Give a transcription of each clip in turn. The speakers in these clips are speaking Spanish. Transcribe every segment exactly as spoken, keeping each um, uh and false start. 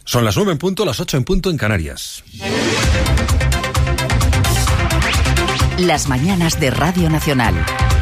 Son las nueve en punto, las ocho en punto en Canarias. Las mañanas de Radio Nacional.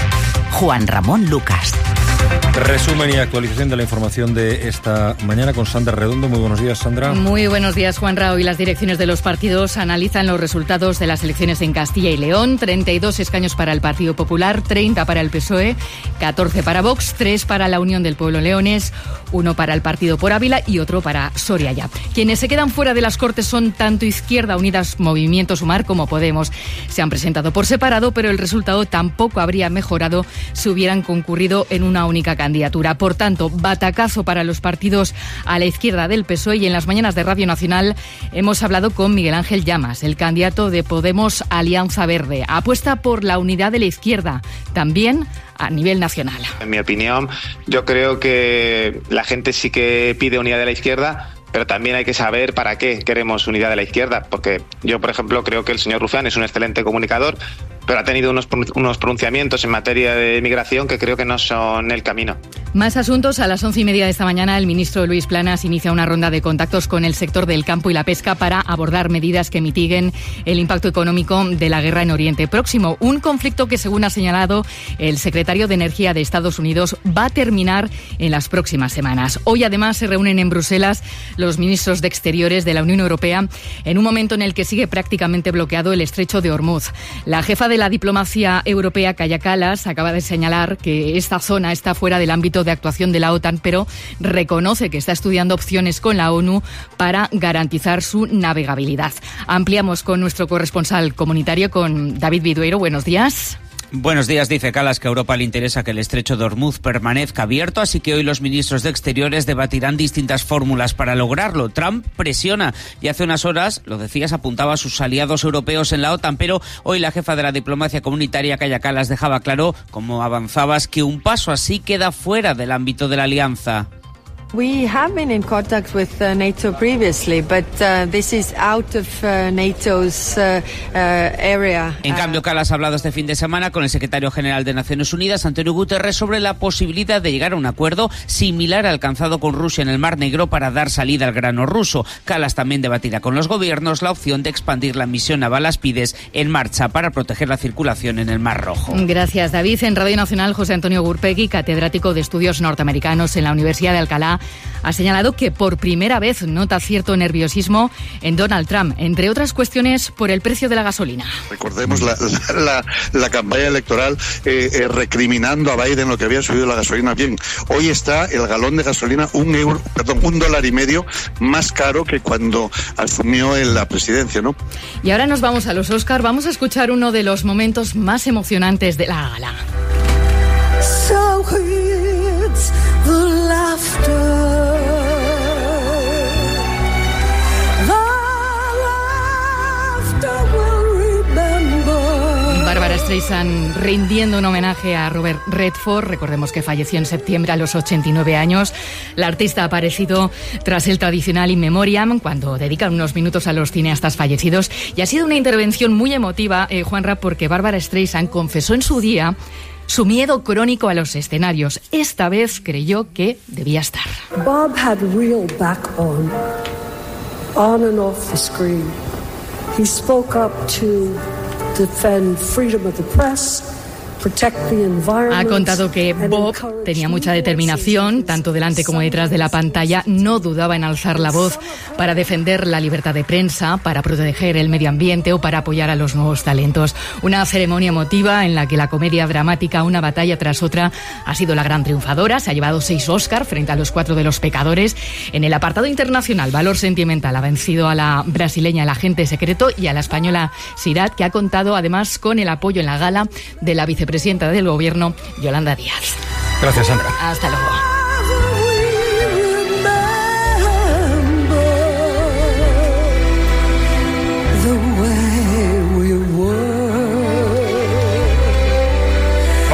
Juan Ramón Lucas. Resumen y actualización de la información de esta mañana con Sandra Redondo. Muy buenos días, Sandra. Muy buenos días, Juanra. Hoy las direcciones de los partidos analizan los resultados de las elecciones en Castilla y León. treinta y dos escaños para el Partido Popular, treinta para el P S O E, catorce para Vox, tres para la Unión del Pueblo Leonés, uno para el Partido por Ávila y otro para Soria Ya. Quienes se quedan fuera de las Cortes son tanto Izquierda Unidas, Movimiento Sumar como Podemos. Se han presentado por separado, pero el resultado tampoco habría mejorado si hubieran concurrido en una única candidatura. Por tanto, batacazo para los partidos a la izquierda del P S O E, y en las mañanas de Radio Nacional hemos hablado con Miguel Ángel Llamas, el candidato de Podemos Alianza Verde. Apuesta por la unidad de la izquierda, también a nivel nacional. En mi opinión, yo creo que la gente sí que pide unidad de la izquierda, pero también hay que saber para qué queremos unidad de la izquierda, porque yo, por ejemplo, creo que el señor Rufián es un excelente comunicador, pero ha tenido unos, unos pronunciamientos en materia de migración que creo que no son el camino. Más asuntos. A las once y media de esta mañana, el ministro Luis Planas inicia una ronda de contactos con el sector del campo y la pesca para abordar medidas que mitiguen el impacto económico de la guerra en Oriente Próximo. Un conflicto que, según ha señalado el secretario de Energía de Estados Unidos, va a terminar en las próximas semanas. Hoy, además, se reúnen en Bruselas los ministros de Exteriores de la Unión Europea en un momento en el que sigue prácticamente bloqueado el estrecho de Hormuz. La jefa de la diplomacia europea, Kaja Kallas, acaba de señalar que esta zona está fuera del ámbito de actuación de la OTAN, pero reconoce que está estudiando opciones con la ONU para garantizar su navegabilidad. Ampliamos con nuestro corresponsal comunitario, con David Vidueiro. Buenos días. Buenos días. Dice Kallas que a Europa le interesa que el estrecho de Hormuz permanezca abierto, así que hoy los ministros de Exteriores debatirán distintas fórmulas para lograrlo. Trump presiona y hace unas horas, lo decías, apuntaba a sus aliados europeos en la OTAN, pero hoy la jefa de la diplomacia comunitaria, Kaja Kallas, dejaba claro, como avanzabas, que un paso así queda fuera del ámbito de la alianza. We have been in contact with uh, NATO previously, but uh, this is out of uh, NATO's uh, uh, area. En cambio, Kallas ha hablado este fin de semana con el secretario general de Naciones Unidas, Antonio Guterres, sobre la posibilidad de llegar a un acuerdo similar al alcanzado con Rusia en el Mar Negro para dar salida al grano ruso. Kallas también debatirá con los gobiernos la opción de expandir la misión naval Aspides en marcha para proteger la circulación en el Mar Rojo. Gracias, David. En Radio Nacional, José Antonio Gurpegui, catedrático de Estudios Norteamericanos en la Universidad de Alcalá, ha señalado que por primera vez nota cierto nerviosismo en Donald Trump, entre otras cuestiones por el precio de la gasolina. Recordemos la, la, la, la campaña electoral eh, eh, recriminando a Biden lo que había subido la gasolina. Bien, hoy está el galón de gasolina un euro, perdón, un dólar y medio más caro que cuando asumió en la presidencia, ¿no? Y ahora nos vamos a los Oscar. Vamos a escuchar uno de los momentos más emocionantes de la gala. So it's the laughter. Bárbara Streisand rindiendo un homenaje a Robert Redford. Recordemos que falleció en septiembre a los ochenta y nueve años. La artista ha aparecido tras el tradicional In Memoriam, cuando dedican unos minutos a los cineastas fallecidos. Y ha sido una intervención muy emotiva, eh, Juanra, porque Bárbara Streisand confesó en su día su miedo crónico a los escenarios. Esta vez creyó que debía estar. Bob had real backbone, on and off the screen. He spoke up to defend freedom of the press, Ha contado que Bob tenía mucha determinación, tanto delante como detrás de la pantalla. No dudaba en alzar la voz para defender la libertad de prensa, para proteger el medio ambiente o para apoyar a los nuevos talentos. Una ceremonia emotiva en la que la comedia dramática Una batalla tras otra ha sido la gran triunfadora. Se ha llevado seis Oscar frente a los cuatro de Los pecadores. En el apartado internacional, Valor sentimental ha vencido a la brasileña El agente secreto y a la española Sirat, que ha contado además con el apoyo en la gala de la vicepresidenta del Gobierno, Yolanda Díaz. Gracias, Sandra. Hasta luego.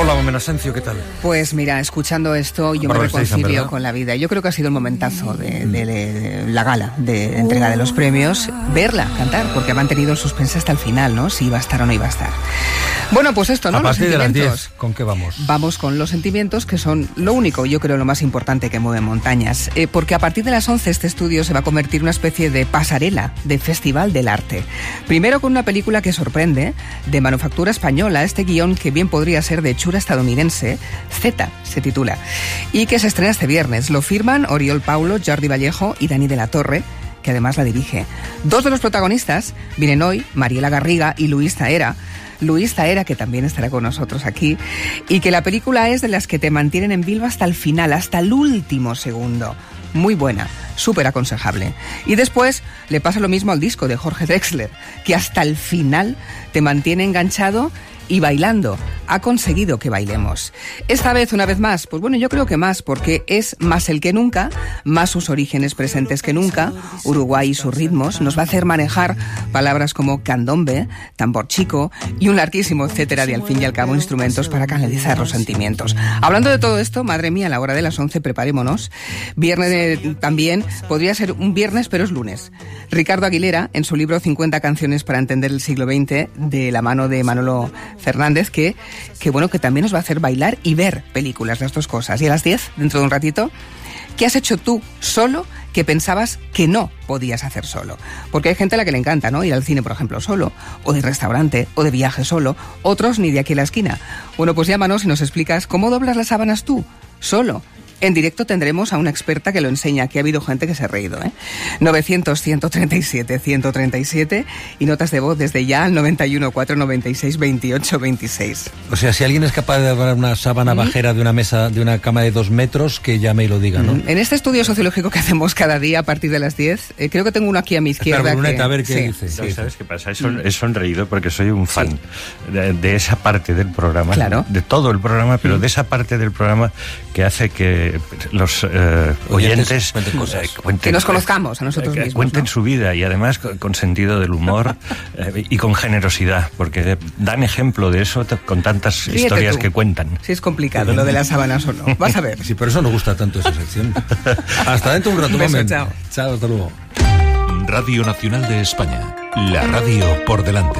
Hola, Momena Asencio, ¿qué tal? Pues mira, escuchando esto yo me reconcilio con la vida. Yo creo que ha sido el momentazo de, de, de la gala de entrega de los premios, verla cantar, porque ha mantenido el suspense hasta el final, ¿no? Si iba a estar o no iba a estar. Bueno, pues esto, ¿no? A partir los de las diez, ¿con qué vamos? Vamos con los sentimientos, que son lo único, yo creo, lo más importante que mueve montañas. Eh, porque a partir de las once este estudio se va a convertir en una especie de pasarela, de festival del arte. Primero con una película que sorprende, de manufactura española, este guión que bien podría ser de hechura estadounidense, Z se titula, y que se estrena este viernes. Lo firman Oriol Paulo, Jordi Vallejo y Dani de la Torre, que además la dirige. Dos de los protagonistas vienen hoy, Mariela Garriga y Luis Zaera. Luis Zaera, que también estará con nosotros aquí, y que la película es de las que te mantienen en vilo hasta el final, hasta el último segundo. Muy buena, súper aconsejable. Y después le pasa lo mismo al disco de Jorge Drexler, que hasta el final te mantiene enganchado y bailando. Ha conseguido que bailemos. Esta vez, una vez más, pues bueno, yo creo que más, porque es más el que nunca, más sus orígenes presentes que nunca. Uruguay y sus ritmos nos va a hacer manejar palabras como candombe, tambor chico y un larguísimo etcétera de, al fin y al cabo, instrumentos para canalizar los sentimientos. Hablando de todo esto, madre mía, a la hora de las once, preparémonos. Viernes de, también, podría ser un viernes, pero es lunes. Ricardo Aguilera, en su libro cincuenta canciones para entender el siglo veinte, de la mano de Manolo Fernández, que, que bueno, que también nos va a hacer bailar y ver películas, las dos cosas. Y a las diez, dentro de un ratito, ¿qué has hecho tú solo que pensabas que no podías hacer solo? Porque hay gente a la que le encanta, ¿no? Ir al cine, por ejemplo, solo, o de restaurante, o de viaje solo, otros ni de aquí a la esquina. Bueno, pues llámanos y nos explicas cómo doblas las sábanas tú, solo. En directo tendremos a una experta que lo enseña, que ha habido gente que se ha reído, ¿eh? novecientos, ciento treinta y siete, ciento treinta y siete y notas de voz desde ya al noventa y uno, cuatrocientos noventa y seis, veintiocho veintiséis. O sea, si alguien es capaz de dar una sábana ¿Mm? bajera de una mesa, de una cama de dos metros, que llame y lo diga, ¿no? En este estudio sociológico que hacemos cada día a partir de las diez, eh, creo que tengo uno aquí a mi izquierda. Espera, Bruneta, que... a ver qué sí. dice. Sí. ¿Sabes qué pasa? He sonreído porque soy un fan sí. de, de esa parte del programa, claro. de todo el programa, pero mm. de esa parte del programa que hace que los eh, oyentes cuenten cosas. Eh, cuenten, que nos conozcamos a nosotros eh, mismos, cuenten ¿no? su vida y además con, con sentido del humor eh, y con generosidad, porque dan ejemplo de eso con tantas Fíjate historias tú. que cuentan. Sí, es complicado lo de las sábanas o no. Vas a ver. Sí, por eso nos gusta tanto esa sección. Hasta dentro de un rato. Un beso, Momento. chao. Chao, hasta luego. Radio Nacional de España. La radio por delante.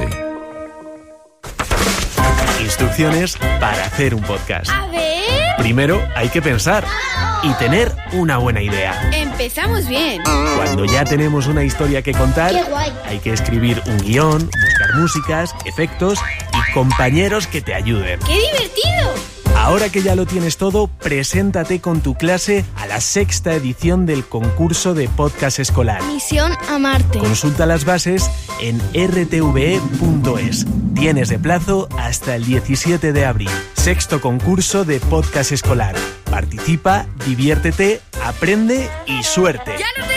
Instrucciones para hacer un podcast. A ver. Primero hay que pensar y tener una buena idea. Empezamos bien. Cuando ya tenemos una historia que contar, ¡qué guay! Hay que escribir un guión, buscar músicas, efectos y compañeros que te ayuden. ¡Qué divertido! Ahora que ya lo tienes todo, preséntate con tu clase a la sexta edición del concurso de podcast escolar. Misión a Marte. Consulta las bases en r t v e punto es. Tienes de plazo hasta el diecisiete de abril. Sexto concurso de podcast escolar. Participa, diviértete, aprende y suerte. ¡Ya lo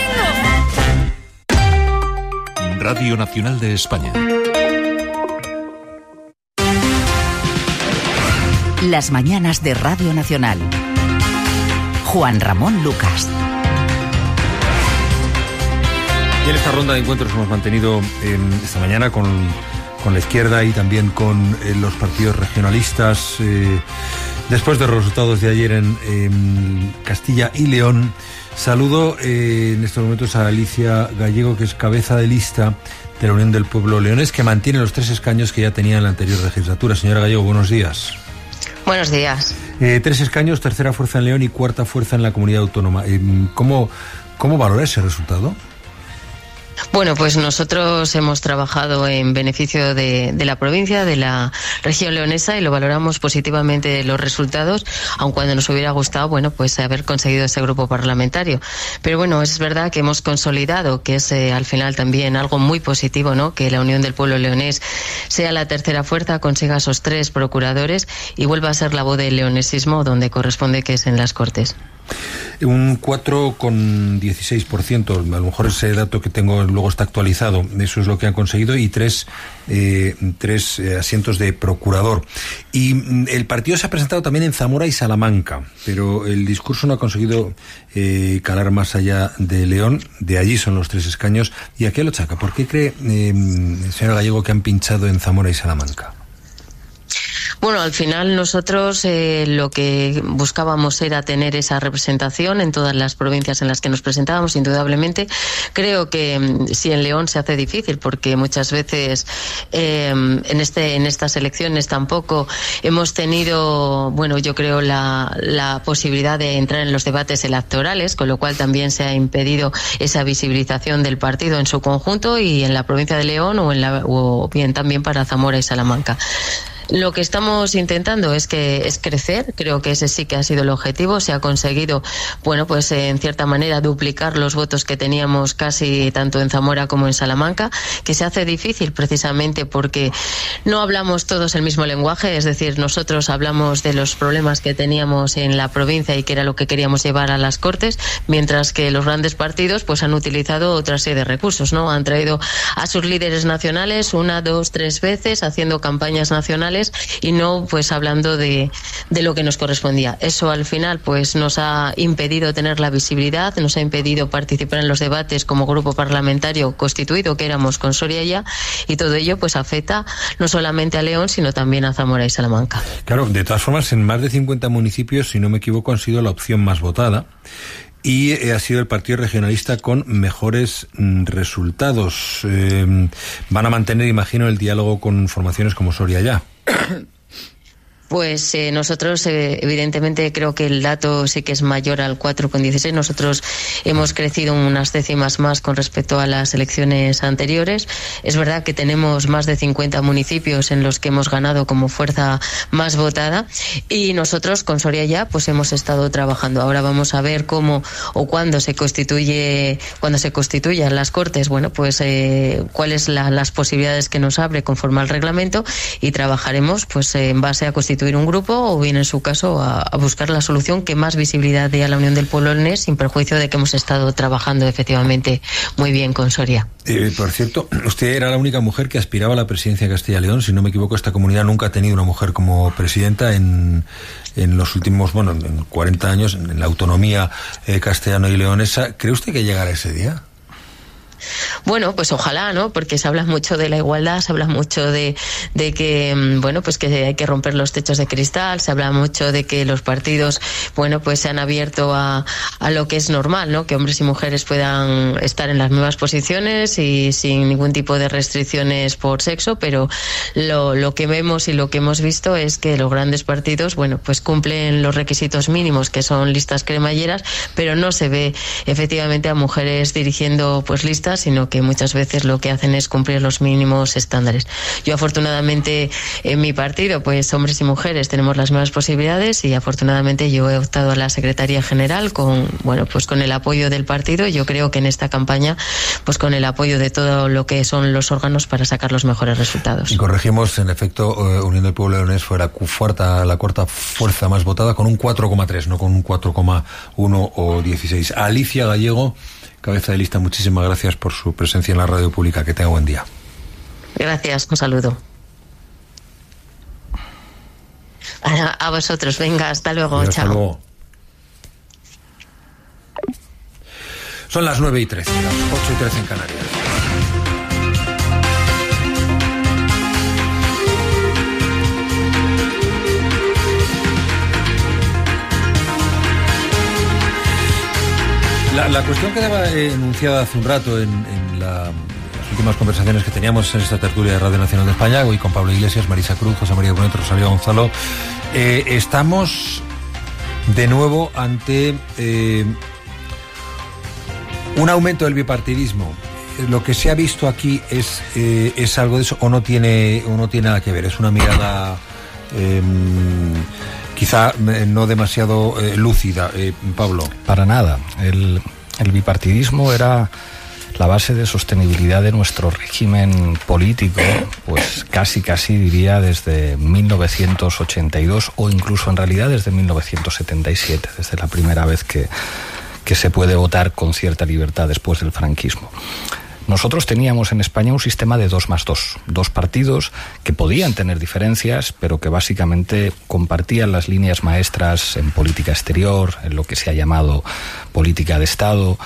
tengo! Radio Nacional de España. Las mañanas de Radio Nacional. Juan Ramón Lucas. Y en esta ronda de encuentros hemos mantenido eh, esta mañana con, con la izquierda y también con eh, los partidos regionalistas. Eh, después de los resultados de ayer en eh, Castilla y León, saludo eh, en estos momentos a Alicia Gallego, que es cabeza de lista de la Unión del Pueblo Leonés, que mantiene los tres escaños que ya tenía en la anterior legislatura. Señora Gallego, buenos días. Buenos días. Eh, tres escaños, tercera fuerza en León y cuarta fuerza en la comunidad autónoma. Eh, ¿Cómo, cómo valora ese resultado? Bueno, pues nosotros hemos trabajado en beneficio de, de la provincia, de la región leonesa, y lo valoramos positivamente los resultados, aun cuando nos hubiera gustado, bueno, pues haber conseguido ese grupo parlamentario. Pero bueno, es verdad que hemos consolidado, que es eh, al final también algo muy positivo, ¿no? Que la Unión del Pueblo Leonés sea la tercera fuerza, consiga esos tres procuradores y vuelva a ser la voz del leonesismo donde corresponde, que es en las Cortes. Un cuatro coma dieciséis por ciento, a lo mejor ese dato que tengo luego está actualizado, eso es lo que han conseguido, y tres, eh, tres eh, asientos de procurador. Y el partido se ha presentado también en Zamora y Salamanca, pero el discurso no ha conseguido eh, calar más allá de León. De allí son los tres escaños. ¿Y a qué lo chaca? ¿Por qué cree, eh, señor Gallego, que han pinchado en Zamora y Salamanca? Bueno, al final nosotros eh, lo que buscábamos era tener esa representación en todas las provincias en las que nos presentábamos, indudablemente. Creo que eh, si en León se hace difícil, porque muchas veces eh, en este en estas elecciones tampoco hemos tenido, bueno, yo creo la, la posibilidad de entrar en los debates electorales, con lo cual también se ha impedido esa visibilización del partido en su conjunto y en la provincia de León o, en la, o bien también para Zamora y Salamanca. Lo que estamos intentando es que es crecer, creo que ese sí que ha sido el objetivo. Se ha conseguido, bueno, pues en cierta manera duplicar los votos que teníamos casi tanto en Zamora como en Salamanca, que se hace difícil precisamente porque no hablamos todos el mismo lenguaje, es decir, nosotros hablamos de los problemas que teníamos en la provincia y que era lo que queríamos llevar a las Cortes, mientras que los grandes partidos pues han utilizado otra serie de recursos, ¿no? Han traído a sus líderes nacionales una, dos, tres veces haciendo campañas nacionales y no pues hablando de, de lo que nos correspondía. Eso al final pues nos ha impedido tener la visibilidad, nos ha impedido participar en los debates como grupo parlamentario constituido que éramos con Soria ya, y todo ello pues afecta no solamente a León sino también a Zamora y Salamanca. Claro, de todas formas en más de cincuenta municipios, si no me equivoco, han sido la opción más votada y eh, ha sido el Partido Regionalista con mejores mm, resultados. Eh, van a mantener, imagino, el diálogo con formaciones como Soria ya. Pues eh, nosotros, eh, evidentemente, creo que el dato sí que es mayor al cuatro coma dieciséis. Nosotros hemos crecido unas décimas más con respecto a las elecciones anteriores. Es verdad que tenemos más de cincuenta municipios en los que hemos ganado como fuerza más votada y nosotros con Soria ya pues hemos estado trabajando. Ahora vamos a ver cómo o cuándo se constituye, cuando se constituyan las Cortes, bueno, pues eh, cuáles la, las posibilidades que nos abre conforme al reglamento y trabajaremos pues en base a constituir un grupo o bien en su caso a, a buscar la solución que más visibilidad dé a la Unión del Pueblo leonés, sin perjuicio de que hemos estado trabajando efectivamente muy bien con Soria. Eh, por cierto, usted era la única mujer que aspiraba a la presidencia de Castilla y León. Si no me equivoco, esta comunidad nunca ha tenido una mujer como presidenta en, en los últimos, bueno, en cuarenta años, en la autonomía eh, castellano y leonesa. ¿Cree usted que llegará ese día? Bueno, pues ojalá, ¿no? Porque se habla mucho de la igualdad, se habla mucho de, de que, bueno, pues que hay que romper los techos de cristal, se habla mucho de que los partidos, bueno, pues se han abierto a, a lo que es normal, ¿no? Que hombres y mujeres puedan estar en las mismas posiciones y sin ningún tipo de restricciones por sexo, pero lo, lo que vemos y lo que hemos visto es que los grandes partidos, bueno, pues cumplen los requisitos mínimos, que son listas cremalleras, pero no se ve efectivamente a mujeres dirigiendo pues listas, sino que muchas veces lo que hacen es cumplir los mínimos estándares. Yo afortunadamente en mi partido, pues hombres y mujeres tenemos las mismas posibilidades y afortunadamente yo he optado a la Secretaría General con, bueno, pues con el apoyo del partido. Yo creo que en esta campaña, pues con el apoyo de todo lo que son los órganos para sacar los mejores resultados. Y corregimos, en efecto, eh, Unión del Pueblo leonés fue la cuarta, la cuarta fuerza más votada con un cuatro coma tres, no con un cuatro coma uno o dieciséis. Alicia Gallego, cabeza de lista, muchísimas gracias por su presencia en la radio pública. Que tenga buen día. Gracias, un saludo. A, a vosotros, venga, hasta luego, Hasta chao. luego. Son las nueve y trece, las ocho y trece en Canarias. La, la cuestión quedaba enunciada hace un rato en, en la, las últimas conversaciones que teníamos en esta tertulia de Radio Nacional de España, hoy con Pablo Iglesias, Marisa Cruz, José María Brunet, Rosalía Gonzalo. Eh, estamos de nuevo ante eh, un aumento del bipartidismo. Lo que se ha visto aquí es, eh, es algo de eso o no tiene, o no tiene nada que ver. Es una mirada eh, quizá no demasiado eh, lúcida, eh, Pablo. Para nada. El, el bipartidismo era la base de sostenibilidad de nuestro régimen político, pues casi casi diría desde mil novecientos ochenta y dos o incluso en realidad desde mil novecientos setenta y siete, desde la primera vez que, que se puede votar con cierta libertad después del franquismo. Nosotros teníamos en España un sistema de dos más dos, dos partidos que podían tener diferencias, pero que básicamente compartían las líneas maestras en política exterior, en lo que se ha llamado política de Estado,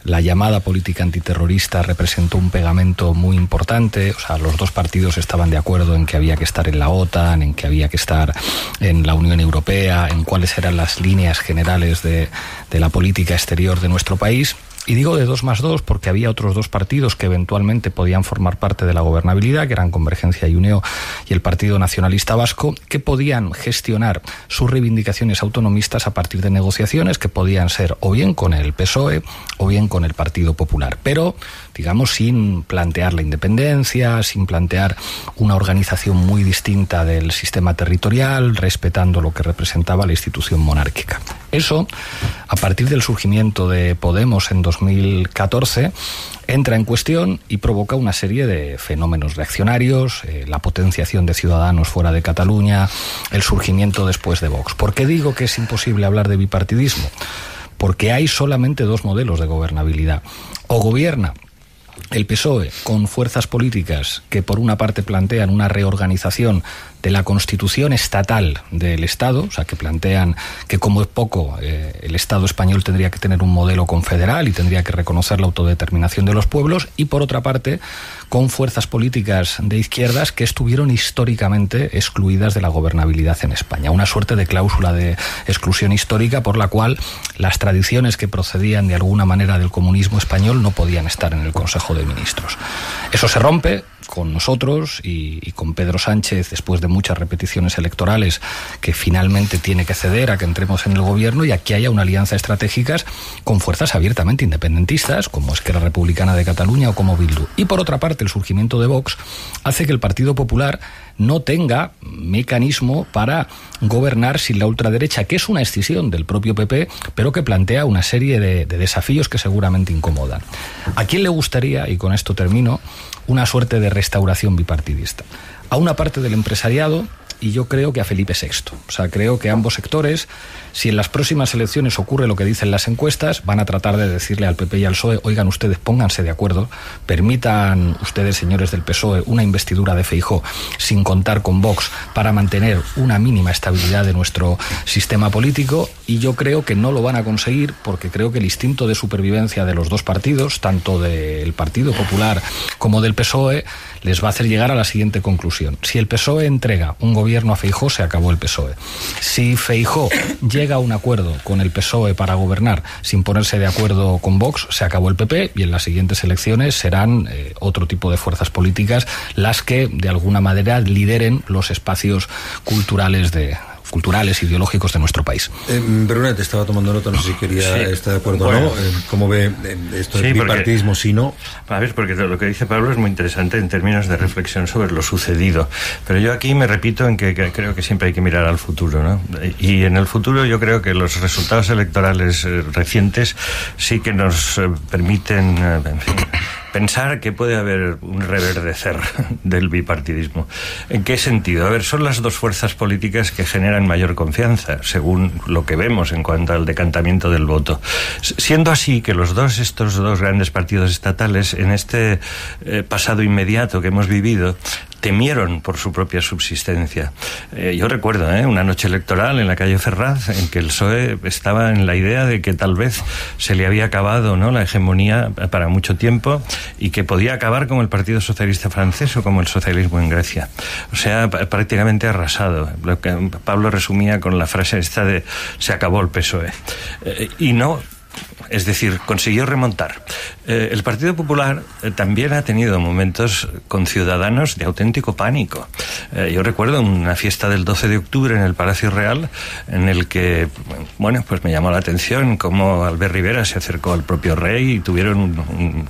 La llamada política antiterrorista representó un pegamento muy importante. O sea, los dos partidos estaban de acuerdo en que había que estar en la OTAN, en que había que estar en la Unión Europea, en cuáles eran las líneas generales de, de la política exterior de nuestro país. Y digo de dos más dos porque había otros dos partidos que eventualmente podían formar parte de la gobernabilidad, que eran Convergencia y Unió y el Partido Nacionalista Vasco, que podían gestionar sus reivindicaciones autonomistas a partir de negociaciones que podían ser o bien con el P S O E o bien con el Partido Popular, pero digamos sin plantear la independencia, sin plantear una organización muy distinta del sistema territorial, respetando lo que representaba la institución monárquica. Eso, a partir del surgimiento de Podemos en dos mil catorce, entra en cuestión y provoca una serie de fenómenos reaccionarios, eh, la potenciación de Ciudadanos fuera de Cataluña, el surgimiento después de Vox. ¿Por qué digo que es imposible hablar de bipartidismo? Porque hay solamente dos modelos de gobernabilidad. O gobierna el P S O E con fuerzas políticas que por una parte plantean una reorganización de la constitución estatal del Estado, o sea, que plantean que como es poco eh, el Estado español tendría que tener un modelo confederal y tendría que reconocer la autodeterminación de los pueblos, y por otra parte con fuerzas políticas de izquierdas que estuvieron históricamente excluidas de la gobernabilidad en España. Una suerte de cláusula de exclusión histórica por la cual las tradiciones que procedían de alguna manera del comunismo español no podían estar en el Consejo de Ministros. Eso se rompe con nosotros y, y con Pedro Sánchez, después de muchas repeticiones electorales, que finalmente tiene que ceder a que entremos en el gobierno y a que haya una alianza estratégica con fuerzas abiertamente independentistas, como Esquerra Republicana de Cataluña o como Bildu. Y por otra parte, el surgimiento de Vox hace que el Partido Popular no tenga mecanismo para gobernar sin la ultraderecha, que es una escisión del propio P P, pero que plantea una serie de, de desafíos que seguramente incomodan. ¿A quién le gustaría, y con esto termino, una suerte de restauración bipartidista? A una parte del empresariado, y yo creo que a Felipe sexto. O sea, creo que ambos sectores, si en las próximas elecciones ocurre lo que dicen las encuestas, van a tratar de decirle al P P y al P S O E, oigan ustedes, pónganse de acuerdo, permitan ustedes, señores del P S O E, una investidura de Feijóo sin contar con Vox para mantener una mínima estabilidad de nuestro sistema político, y yo creo que no lo van a conseguir porque creo que el instinto de supervivencia de los dos partidos, tanto del Partido Popular como del P S O E, les va a hacer llegar a la siguiente conclusión. Si el P S O E entrega un gobierno a Feijóo, se acabó el P S O E. Si Feijóo llega a un acuerdo con el P S O E para gobernar sin ponerse de acuerdo con Vox, se acabó el P P, y en las siguientes elecciones serán eh, otro tipo de fuerzas políticas las que de alguna manera lideren los espacios culturales de culturales, ideológicos de nuestro país. Eh, Bruna, te estaba tomando nota, no sé si quería sí. estar de acuerdo bueno, o no. Eh, ¿Cómo ve eh, esto del sí, bipartidismo, si no? A ver, porque lo que dice Pablo es muy interesante en términos de reflexión sobre lo sucedido. Pero yo aquí me repito en que, que creo que siempre hay que mirar al futuro, ¿no? Y en el futuro yo creo que los resultados electorales eh, recientes sí que nos eh, permiten, eh, en fin, pensar que puede haber un reverdecer del bipartidismo. ¿En qué sentido? A ver, son las dos fuerzas políticas que generan mayor confianza, según lo que vemos en cuanto al decantamiento del voto. Siendo así que los dos, estos dos grandes partidos estatales, en este eh, pasado inmediato que hemos vivido, temieron por su propia subsistencia. Eh, yo recuerdo eh, una noche electoral en la calle Ferraz en que el P S O E estaba en la idea de que tal vez se le había acabado, ¿no?, la hegemonía para mucho tiempo y que podía acabar como el Partido Socialista francés o como el socialismo en Grecia. O sea, prácticamente arrasado. Lo que Pablo resumía con la frase esta de se acabó el P S O E. Eh, y no... Es decir, consiguió remontar. Eh, el Partido Popular eh, también ha tenido momentos con Ciudadanos de auténtico pánico. Eh, yo recuerdo una fiesta del doce de octubre en el Palacio Real, en el que, bueno, pues me llamó la atención cómo Albert Rivera se acercó al propio rey y tuvieron un, un,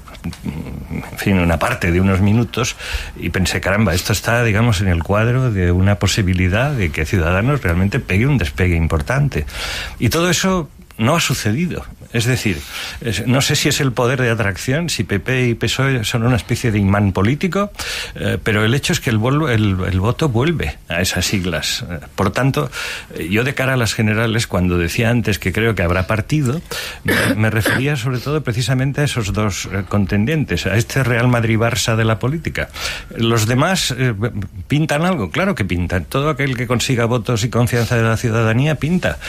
en fin, una parte de unos minutos, y pensé, caramba, esto está, digamos, en el cuadro de una posibilidad de que Ciudadanos realmente pegue un despegue importante. Y todo eso no ha sucedido. Es decir, es, no sé si es el poder de atracción, si P P y P S O E son una especie de imán político, eh, pero el hecho es que el, el, el voto vuelve a esas siglas. Por tanto, yo de cara a las generales, cuando decía antes que creo que habrá partido, me, me refería sobre todo precisamente a esos dos eh, contendientes, a este Real Madrid-Barça de la política. Los demás eh, pintan algo, claro que pintan. Todo aquel que consiga votos y confianza de la ciudadanía pinta.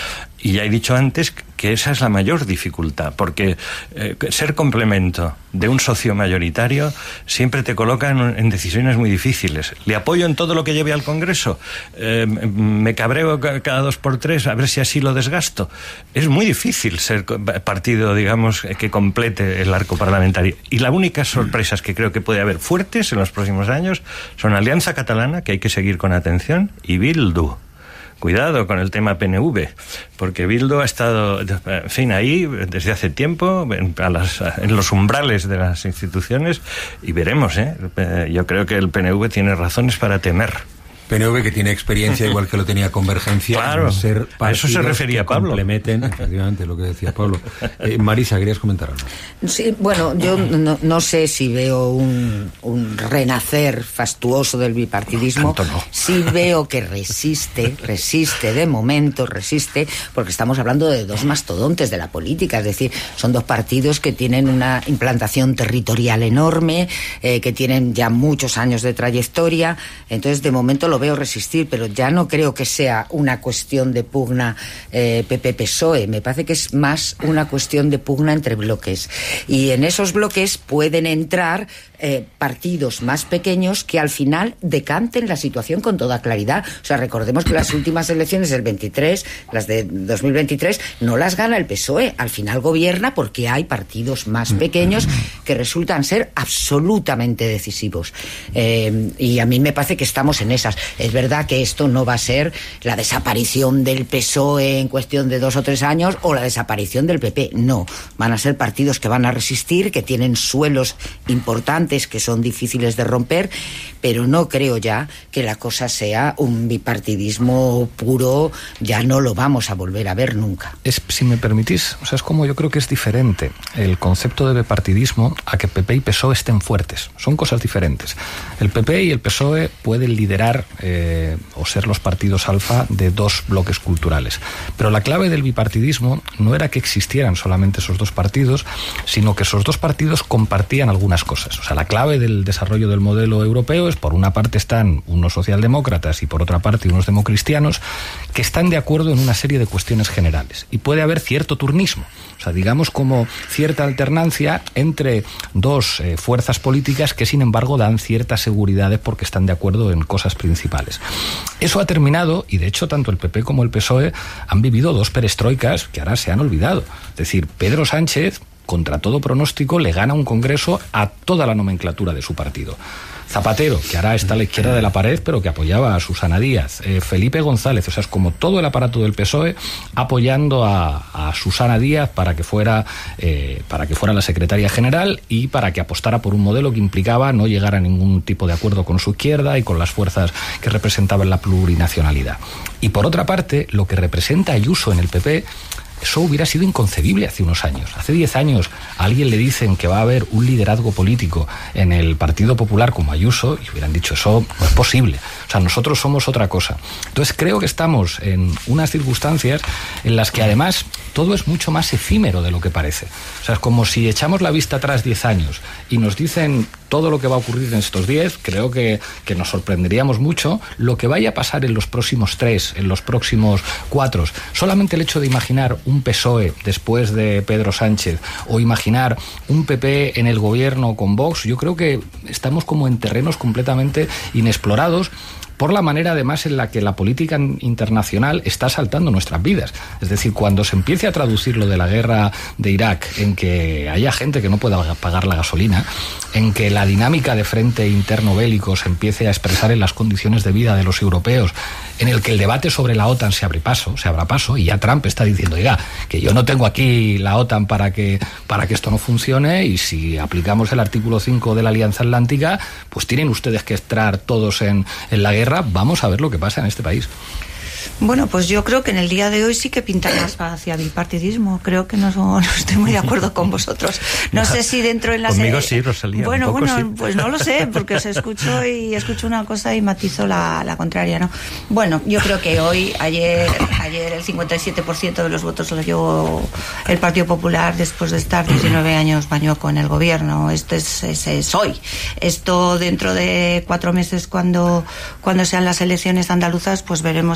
Y ya he dicho antes que esa es la mayor dificultad, porque eh, ser complemento de un socio mayoritario siempre te coloca en, en decisiones muy difíciles. ¿Le apoyo en todo lo que lleve al Congreso? Eh, ¿Me cabreo cada dos por tres a ver si así lo desgasto? Es muy difícil ser partido, digamos, que complete el arco parlamentario. Y las únicas sorpresas que creo que puede haber fuertes en los próximos años son Alianza Catalana, que hay que seguir con atención, y Bildu. Cuidado con el tema P N V, porque Bildu ha estado, en fin, ahí desde hace tiempo, en, a las, en los umbrales de las instituciones, y veremos, ¿eh? Yo creo que el P N V tiene razones para temer. P N V que tiene experiencia, igual que lo tenía Convergencia, claro, en ser a eso se refería que Pablo. Complementen, efectivamente, lo que decía Pablo. Eh, Marisa, ¿querías comentar algo? Sí, bueno, yo no, no sé si veo un, un renacer fastuoso del bipartidismo. No. Sí veo que resiste, resiste de momento, resiste, porque estamos hablando de dos mastodontes de la política, es decir, son dos partidos que tienen una implantación territorial enorme, eh, que tienen ya muchos años de trayectoria, entonces de momento lo veo resistir, pero ya no creo que sea una cuestión de pugna eh, P P P S O E, me parece que es más una cuestión de pugna entre bloques, y en esos bloques pueden entrar eh, partidos más pequeños que al final decanten la situación con toda claridad. O sea, recordemos que las últimas elecciones del veintitrés, las de dos mil veintitrés, no las gana el P S O E, al final gobierna porque hay partidos más pequeños que resultan ser absolutamente decisivos, eh, y a mí me parece que estamos en esas. Es verdad que esto no va a ser la desaparición del P S O E en cuestión de dos o tres años o la desaparición del P P, no. Van a ser partidos que van a resistir, que tienen suelos importantes que son difíciles de romper, pero no creo ya que la cosa sea un bipartidismo puro, ya no lo vamos a volver a ver nunca. Es, si me permitís, o sea, es como yo creo que es diferente el concepto de bipartidismo a que P P y P S O E estén fuertes. Son cosas diferentes. El P P y el P S O E pueden liderar Eh, o ser los partidos alfa de dos bloques culturales. Pero la clave del bipartidismo no era que existieran solamente esos dos partidos, sino que esos dos partidos compartían algunas cosas. O sea, la clave del desarrollo del modelo europeo es, por una parte están unos socialdemócratas y por otra parte unos democristianos que están de acuerdo en una serie de cuestiones generales. Y puede haber cierto turnismo, o sea, digamos como cierta alternancia entre dos eh, fuerzas políticas que sin embargo dan ciertas seguridades porque están de acuerdo en cosas principales. Eso ha terminado, y de hecho tanto el P P como el P S O E han vivido dos perestroicas que ahora se han olvidado. Es decir, Pedro Sánchez, contra todo pronóstico, le gana un congreso a toda la nomenclatura de su partido. Zapatero, que ahora está a la izquierda de la pared, pero que apoyaba a Susana Díaz. Eh, Felipe González, o sea, es como todo el aparato del P S O E apoyando a, a Susana Díaz para que fuera eh, para que fuera la secretaria general y para que apostara por un modelo que implicaba no llegar a ningún tipo de acuerdo con su izquierda y con las fuerzas que representaban la plurinacionalidad. Y por otra parte, lo que representa Ayuso en el P P, eso hubiera sido inconcebible hace unos años. Hace diez años a alguien le dicen que va a haber un liderazgo político en el Partido Popular como Ayuso y hubieran dicho eso no es posible. O sea, nosotros somos otra cosa. Entonces creo que estamos en unas circunstancias en las que además todo es mucho más efímero de lo que parece. O sea, es como si echamos la vista atrás diez años y nos dicen todo lo que va a ocurrir en estos diez, creo que, que nos sorprenderíamos mucho lo que vaya a pasar en los próximos tres, en los próximos cuatro. Solamente el hecho de imaginar un P S O E después de Pedro Sánchez o imaginar un P P en el gobierno con Vox, yo creo que estamos como en terrenos completamente inexplorados por la manera además en la que la política internacional está saltando nuestras vidas. Es decir, cuando se empiece a traducir lo de la guerra de Irak en que haya gente que no pueda pagar la gasolina, en que la dinámica de frente interno bélico se empiece a expresar en las condiciones de vida de los europeos, en el que el debate sobre la OTAN se abre paso, se abra paso, y ya Trump está diciendo, oiga, que yo no tengo aquí la OTAN para que, para que esto no funcione, y si aplicamos el artículo cinco de la Alianza Atlántica, pues tienen ustedes que estar todos en, en la guerra. Vamos a ver lo que pasa en este país. Bueno, pues yo creo que en el día de hoy sí que pinta más hacia el bipartidismo. Creo que no, no estoy muy de acuerdo con vosotros. No sé si dentro en la Conmigo sí, Rosalía. Bueno, un poco bueno, sí. Pues no lo sé, porque os escucho y escucho una cosa y matizo la, la contraria, ¿no? Bueno, yo creo que hoy, ayer, ayer el cincuenta y siete por ciento de los votos lo llevó el Partido Popular después de estar diecinueve años bañueco en el gobierno. Esto es, es, es hoy. Esto dentro de cuatro meses, cuando, cuando sean las elecciones andaluzas, pues veremos efectivamente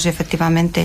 afortunadamente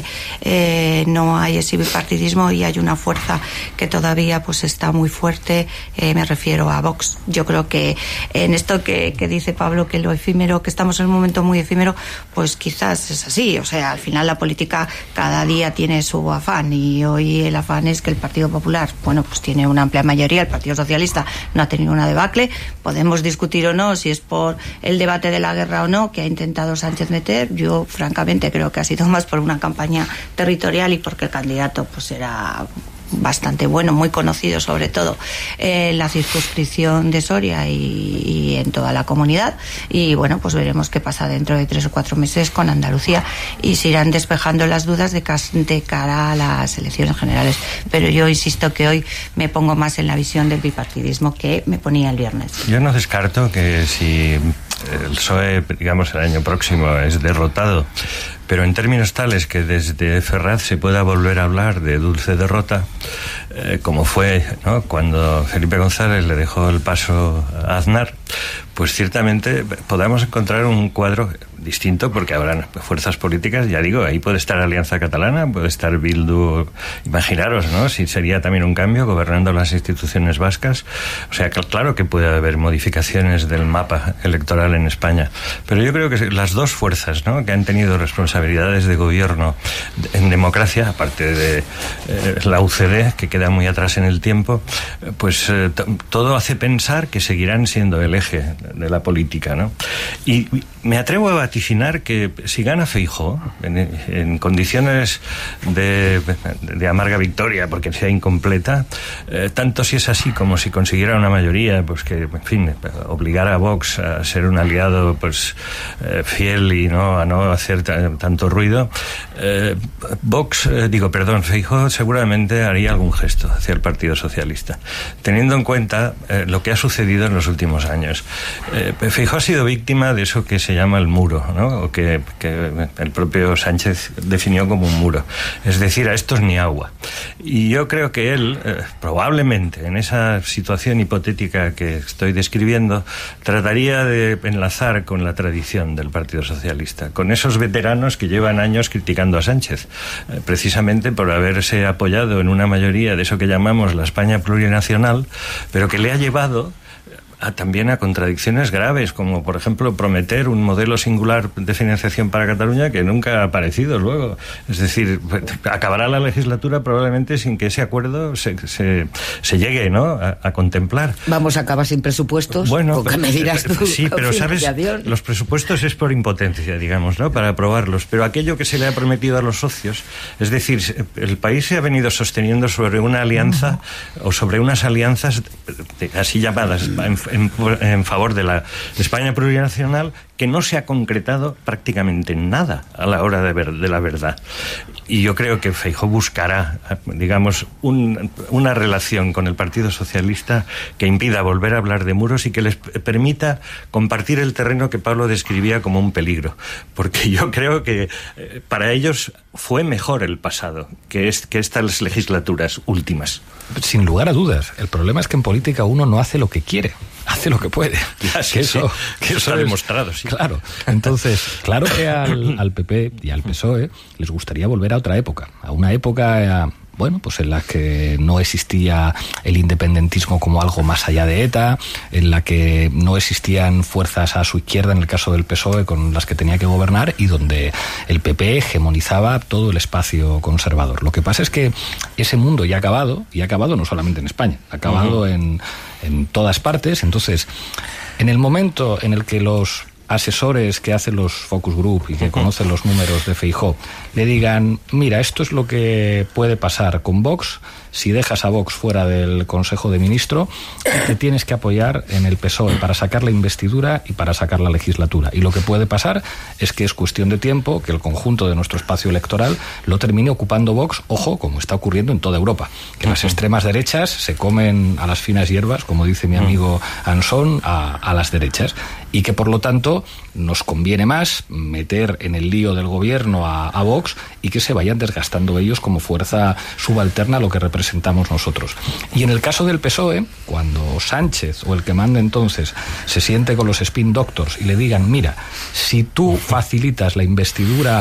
eh, no hay ese bipartidismo y hay una fuerza que todavía pues está muy fuerte, eh, me refiero a Vox. Yo creo que en esto que, que dice Pablo, que lo efímero, que estamos en un momento muy efímero, pues quizás es así. O sea, al final la política cada día tiene su afán, y hoy el afán es que el Partido Popular, bueno, pues tiene una amplia mayoría, el Partido Socialista no ha tenido una debacle. Podemos discutir o no si es por el debate de la guerra o no que ha intentado Sánchez meter. Yo francamente creo que ha sido más por una campaña territorial y porque el candidato pues era bastante bueno, muy conocido sobre todo en la circunscripción de Soria y, y en toda la comunidad. Y bueno, pues veremos qué pasa dentro de tres o cuatro meses con Andalucía y se irán despejando las dudas de, de cara a las elecciones generales. Pero yo insisto que hoy me pongo más en la visión del bipartidismo que me ponía el viernes. Yo no descarto que si el P S O E, digamos, el año próximo es derrotado, pero en términos tales que desde Ferraz se pueda volver a hablar de dulce derrota, eh, como fue, ¿no?, cuando Felipe González le dejó el paso a Aznar, pues ciertamente podamos encontrar un cuadro distinto, porque habrán fuerzas políticas, ya digo, ahí puede estar Alianza Catalana, puede estar Bildu, imaginaros, ¿no?, si sería también un cambio gobernando las instituciones vascas. O sea, claro que puede haber modificaciones del mapa electoral en España, pero yo creo que las dos fuerzas, ¿no?, que han tenido responsabilidades de gobierno en democracia, aparte de eh, la U C D, que queda muy atrás en el tiempo, pues eh, t- todo hace pensar que seguirán siendo el eje de la política, ¿no? Y me atrevo a vaticinar que si gana Feijóo en, en condiciones de, de amarga victoria, porque sea incompleta, eh, tanto si es así como si consiguiera una mayoría, pues que, en fin, obligara a Vox a ser un aliado, pues eh, fiel y no a no hacer t- tanto ruido, eh, Vox, eh, digo, perdón, Feijóo seguramente haría algún gesto hacia el Partido Socialista, teniendo en cuenta eh, lo que ha sucedido en los últimos años. Eh, Feijóo ha sido víctima de eso que se llama el muro, ¿no?, o que, que el propio Sánchez definió como un muro, es decir, a estos ni agua. Y yo creo que él, eh, probablemente en esa situación hipotética que estoy describiendo, trataría de enlazar con la tradición del Partido Socialista, con esos veteranos que llevan años criticando a Sánchez, eh, precisamente por haberse apoyado en una mayoría de eso que llamamos la España plurinacional, pero que le ha llevado a, también a contradicciones graves, como por ejemplo prometer un modelo singular de financiación para Cataluña que nunca ha aparecido luego. Es decir, acabará la legislatura probablemente sin que ese acuerdo se, se, se llegue, ¿no?, a, a contemplar. Vamos a acabar sin presupuestos. Bueno, porque me dirás tú, sí, pero sabes, los presupuestos es por impotencia, digamos, ¿no?, para aprobarlos, pero aquello que se le ha prometido a los socios, es decir, el país se ha venido sosteniendo sobre una alianza o sobre unas alianzas así llamadas en, en, en favor de la España plurinacional, que no se ha concretado prácticamente nada a la hora de, ver, de la verdad. Y yo creo que Feijóo buscará, digamos, un, una relación con el Partido Socialista que impida volver a hablar de muros y que les permita compartir el terreno que Pablo describía como un peligro. Porque yo creo que eh, para ellos fue mejor el pasado que, es, que estas legislaturas últimas. Sin lugar a dudas. El problema es que en política uno no hace lo que quiere, hace lo que puede. Ya, sí, que eso, sí. que eso eso está es, demostrado, sí. Claro. Entonces, claro que al, al P P y al P S O E les gustaría volver a otra época, a una época, bueno, pues en la que no existía el independentismo como algo más allá de ETA, en la que no existían fuerzas a su izquierda, en el caso del P S O E, con las que tenía que gobernar, y donde el P P hegemonizaba todo el espacio conservador. Lo que pasa es que ese mundo ya ha acabado, y ha acabado no solamente en España, ha acabado uh-huh. en, en todas partes. Entonces, en el momento en el que los asesores que hacen los focus group y que conocen los números de Feijóo le digan, mira, esto es lo que puede pasar con Vox si dejas a Vox fuera del Consejo de Ministros, te tienes que apoyar en el P S O E para sacar la investidura y para sacar la legislatura. Y lo que puede pasar es que es cuestión de tiempo que el conjunto de nuestro espacio electoral lo termine ocupando Vox, ojo, como está ocurriendo en toda Europa, que las extremas derechas se comen a las finas hierbas, como dice mi amigo Ansón, a, a las derechas, y que por lo tanto nos conviene más meter en el lío del gobierno a, a Vox y que se vayan desgastando ellos como fuerza subalterna a lo que representamos nosotros. Y en el caso del P S O E, cuando Sánchez o el que mande entonces se siente con los spin doctors y le digan, mira, si tú facilitas la investidura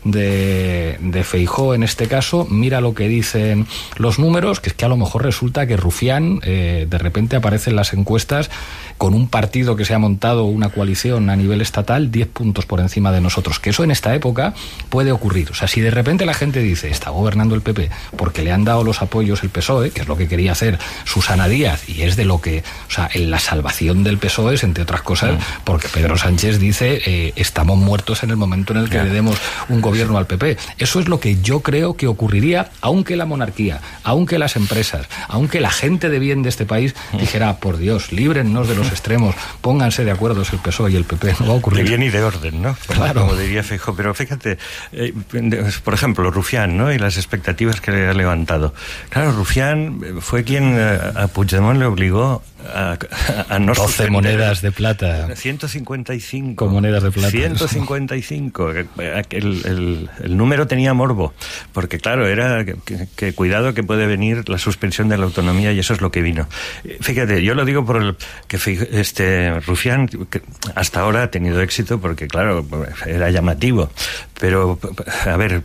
de, de Feijóo en este caso, mira lo que dicen los números, que es que a lo mejor resulta que Rufián eh, de repente aparece en las encuestas con un partido que se ha montado, una coalición a nivel estatal, diez puntos por encima de nosotros, que eso en esta época puede ocurrir. O sea, si de repente la gente dice, está gobernando el P P porque le han dado los apoyos el P S O E, que es lo que quería hacer Susana Díaz, y es de lo que, o sea, en la salvación del P S O E es, entre otras cosas, porque Pedro Sánchez dice, eh, estamos muertos en el momento en el que le demos un gobierno al P P. Eso es lo que yo creo que ocurriría, aunque la monarquía, aunque las empresas, aunque la gente de bien de este país dijera, por Dios, líbrennos de los extremos, pónganse de acuerdo el P S O E y el P P, no va a ocurrir. De bien y de orden, ¿no? Claro. Como diría Feijóo. Pero fíjate, eh, por ejemplo, Rufián, ¿no? Y las expectativas que le ha levantado. Claro, Rufián fue quien eh, a Puigdemont le obligó a, a no doce suspender. monedas de plata. ciento cincuenta y cinco. Con monedas de plata. ciento cincuenta y cinco. El, el, el número tenía morbo. Porque, claro, era que, que cuidado que puede venir la suspensión de la autonomía, y eso es lo que vino. Fíjate, yo lo digo por el que este Rufián que hasta ahora ha tenido éxito porque, claro, era llamativo. Pero, a ver,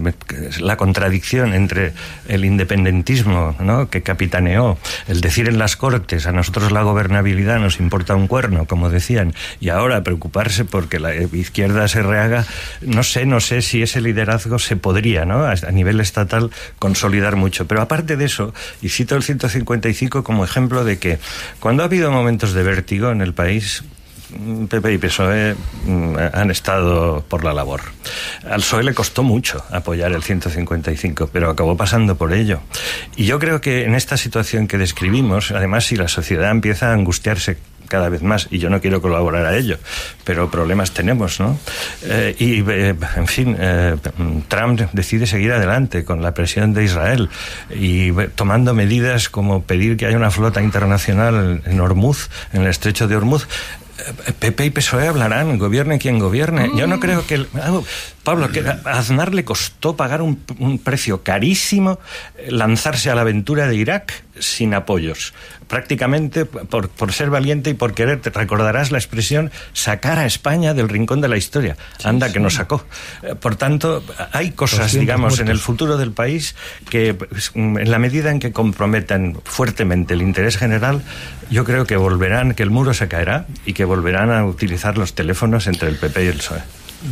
la contradicción entre el independentismo, ¿no?, que capitaneó, el decir en las Cortes, a nosotros la gobernabilidad nos importa un cuerno, como decían, y ahora preocuparse porque la izquierda se rehaga, no sé, no sé si ese liderazgo se podría, ¿no?, a nivel estatal consolidar mucho. Pero aparte de eso, y cito el ciento cincuenta y cinco como ejemplo de que cuando ha habido momentos de vértigo en el país, P P y P S O E han estado por la labor. Al P S O E le costó mucho apoyar el ciento cincuenta y cinco, pero acabó pasando por ello. Y yo creo que en esta situación que describimos, además, si la sociedad empieza a angustiarse cada vez más, y yo no quiero colaborar a ello, pero problemas tenemos, ¿no? Eh, y, eh, en fin, eh, Trump decide seguir adelante con la presión de Israel y eh, tomando medidas como pedir que haya una flota internacional en Hormuz, en el estrecho de Hormuz. P P y P S O E hablarán, gobierne quien gobierne. Yo no creo que... El, oh, Pablo, que a Aznar le costó pagar un, un precio carísimo lanzarse a la aventura de Irak sin apoyos. Prácticamente por, por ser valiente y por querer, te recordarás la expresión, sacar a España del rincón de la historia. Anda, sí, que nos sacó. Por tanto, hay cosas, digamos, muertos en el futuro del país que, en la medida en que comprometan fuertemente el interés general, yo creo que volverán, que el muro se caerá y que volverán a utilizar los teléfonos entre el P P y el P S O E.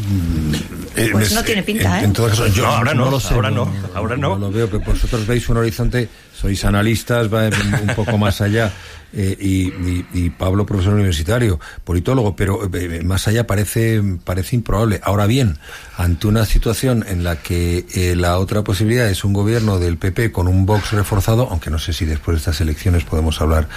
Pues no tiene pinta, ¿eh? En todo caso, yo no, ahora no, no lo sé, ahora no, no, ahora no. no lo veo, que vosotros veis un horizonte, sois analistas, va un poco más allá. Eh, y, y, y Pablo, profesor universitario, politólogo, pero eh, más allá parece parece improbable. Ahora bien, ante una situación en la que eh, la otra posibilidad es un gobierno del P P con un Vox reforzado, aunque no sé si después de estas elecciones podemos hablar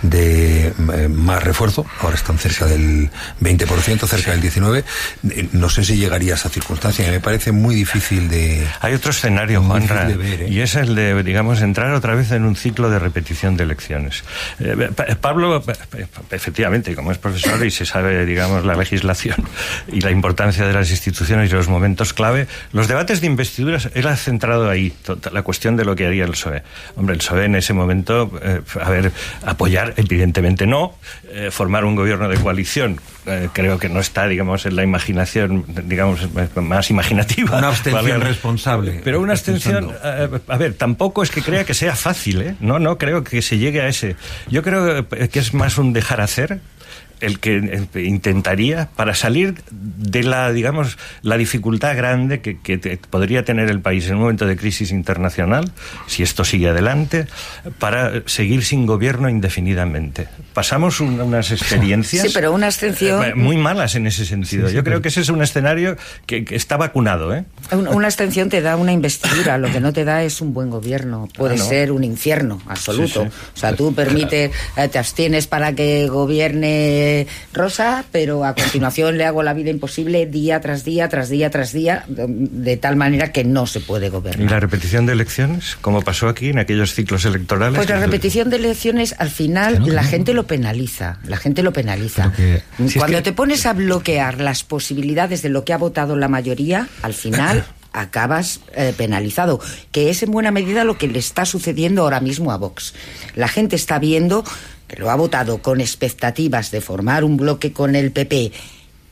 de eh, más refuerzo, ahora están cerca del veinte por ciento, cerca del diecinueve por ciento, eh, no sé si llegaría a esa circunstancia, me parece muy difícil de... Hay otro escenario, Juanra, ¿eh? Y es el de, digamos, entrar otra vez en un ciclo de repetición de elecciones. Eh, Pablo, efectivamente, como es profesor y se sabe, digamos, la legislación y la importancia de las instituciones y los momentos clave, los debates de investiduras, él ha centrado ahí la cuestión de lo que haría el P S O E. Hombre, el P S O E en ese momento, eh, a ver, apoyar, evidentemente no, eh, formar un gobierno de coalición, eh, creo que no está, digamos, en la imaginación, digamos, más imaginativa. Una abstención ¿vale? responsable. Pero una abstención, eh, a ver, tampoco es que crea que sea fácil, ¿eh? No, no creo que se llegue a ese. Yo creo que es más un dejar hacer el que intentaría para salir de la, digamos, la dificultad grande que, que te, podría tener el país en un momento de crisis internacional, si esto sigue adelante, para seguir sin gobierno indefinidamente. Pasamos un, unas experiencias sí, pero una abstención... eh, muy malas en ese sentido. Sí, sí, Yo creo que ese es un escenario que, que está vacunado, ¿eh? Una, una abstención te da una investidura, lo que no te da es un buen gobierno. Puede ah, no. ser un infierno absoluto. Sí, sí. O sea, tú permites, eh, te abstienes para que gobierne Rosa, pero a continuación le hago la vida imposible día tras día, tras día, tras día, de, de tal manera que no se puede gobernar. ¿Y la repetición de elecciones? Como pasó aquí en aquellos ciclos electorales. Pues la repetición de elecciones, al final, no, la no. gente lo penaliza. La gente lo penaliza. Que, si Cuando es que... te pones a bloquear las posibilidades de lo que ha votado la mayoría, al final... acabas eh, penalizado, que es en buena medida lo que le está sucediendo ahora mismo a Vox. La gente está viendo que lo ha votado con expectativas de formar un bloque con el P P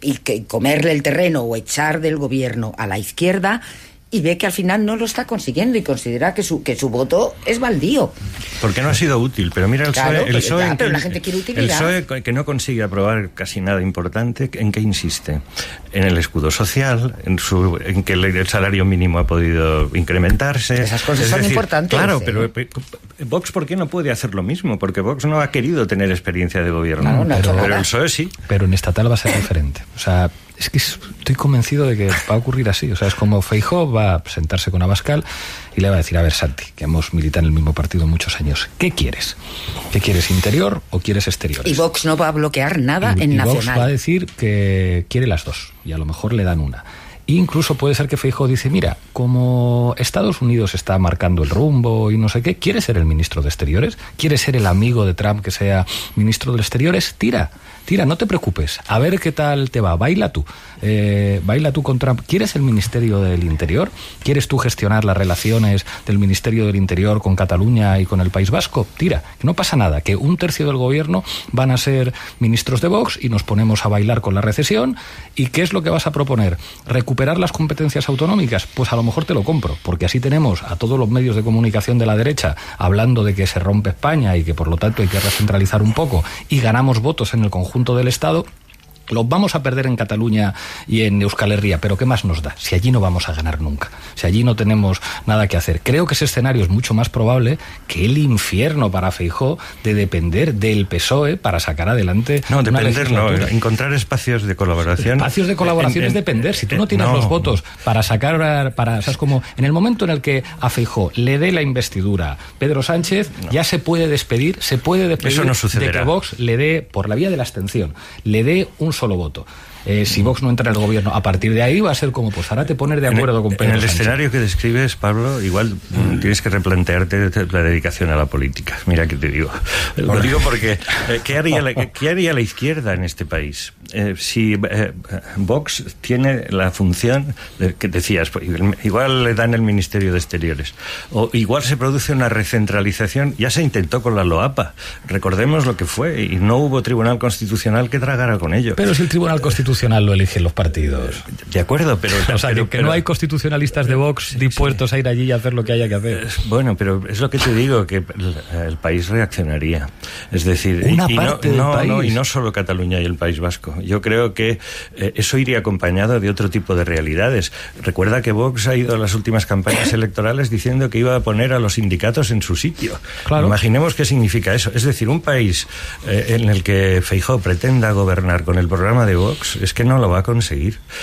y que comerle el terreno o echar del gobierno a la izquierda, y ve que al final no lo está consiguiendo y considera que su que su voto es baldío. Porque no ha sido útil, pero mira el claro, P S O E... El pero, P S O E ya, pero que, la gente quiere utilidad. El P S O E que no consigue aprobar casi nada importante, ¿en qué insiste? En el escudo social, en, su, en que el, el salario mínimo ha podido incrementarse. Esas cosas es son decir, importantes. Claro, ¿eh? pero Vox, ¿por qué no puede hacer lo mismo? Porque Vox no ha querido tener experiencia de gobierno. No, no, pero, no, pero el P S O E sí. Pero en estatal va a ser diferente. O sea, es que estoy convencido de que va a ocurrir así. O sea, es como Feijóo va a sentarse con Abascal y le va a decir: a ver, Santi, que hemos militado en el mismo partido muchos años, ¿qué quieres? ¿Qué quieres, interior o quieres exteriores? Y Vox no va a bloquear nada y, en y nacional. Vox va a decir que quiere las dos y a lo mejor le dan una. Incluso puede ser que Feijóo dice: mira, como Estados Unidos está marcando el rumbo y no sé qué, ¿quieres ser el ministro de Exteriores? ¿Quieres ser el amigo de Trump que sea ministro de Exteriores? Tira, tira, no te preocupes, a ver qué tal te va, baila tú, eh, baila tú con Trump. ¿Quieres el Ministerio del Interior? ¿Quieres tú gestionar las relaciones del Ministerio del Interior con Cataluña y con el País Vasco? Tira, que no pasa nada, que un tercio del gobierno van a ser ministros de Vox y nos ponemos a bailar con la recesión. ¿Y qué es lo que vas a proponer? ¿Recuperar las competencias autonómicas? Pues a lo mejor te lo compro, porque así tenemos a todos los medios de comunicación de la derecha hablando de que se rompe España y que por lo tanto hay que recentralizar un poco, y ganamos votos en el conjunto del Estado. Los vamos a perder en Cataluña y en Euskal Herria, pero ¿qué más nos da? Si allí no vamos a ganar nunca, si allí no tenemos nada que hacer. Creo que ese escenario es mucho más probable que el infierno para Feijóo de depender del P S O E para sacar adelante. No, una depender no, encontrar espacios de colaboración. Espacios de colaboración en, en, es depender. Si tú no tienes no. los votos para sacar, para, ¿sabes? Como en el momento en el que a Feijóo le dé la investidura Pedro Sánchez, no. ya se puede despedir, se puede despedir Eso no de que Vox le dé, por la vía de la abstención, le dé un solo voto. Eh, si Vox no entra en el gobierno, a partir de ahí va a ser como, pues ahora te pones de acuerdo en, con Pedro En el Sánchez. escenario que describes, Pablo, igual mm. tienes que replantearte la dedicación a la política. Mira que te digo. Lo digo porque eh, ¿qué, haría la, ¿qué haría la izquierda en este país? Eh, si eh, Vox tiene la función de, que decías, pues, igual le dan el Ministerio de Exteriores, o igual se produce una recentralización. Ya se intentó con la LOAPA. Recordemos lo que fue, y no hubo Tribunal Constitucional que tragara con ello. Pero si el Tribunal Constitucional lo eligen los partidos. De acuerdo, pero... O sea, pero, que, que pero, no hay constitucionalistas de Vox sí, dispuestos sí. a ir allí y hacer lo que haya que hacer. Bueno, pero es lo que te digo, que el, el país reaccionaría. Es decir, Una y, parte y, no, no, del país. no, y no solo Cataluña y el País Vasco. Yo creo que eh, eso iría acompañado de otro tipo de realidades. Recuerda que Vox ha ido a las últimas campañas electorales diciendo que iba a poner a los sindicatos en su sitio. Claro. Imaginemos qué significa eso. Es decir, un país eh, en el que Feijóo pretenda gobernar con el programa de Vox, es que no lo va a conseguir.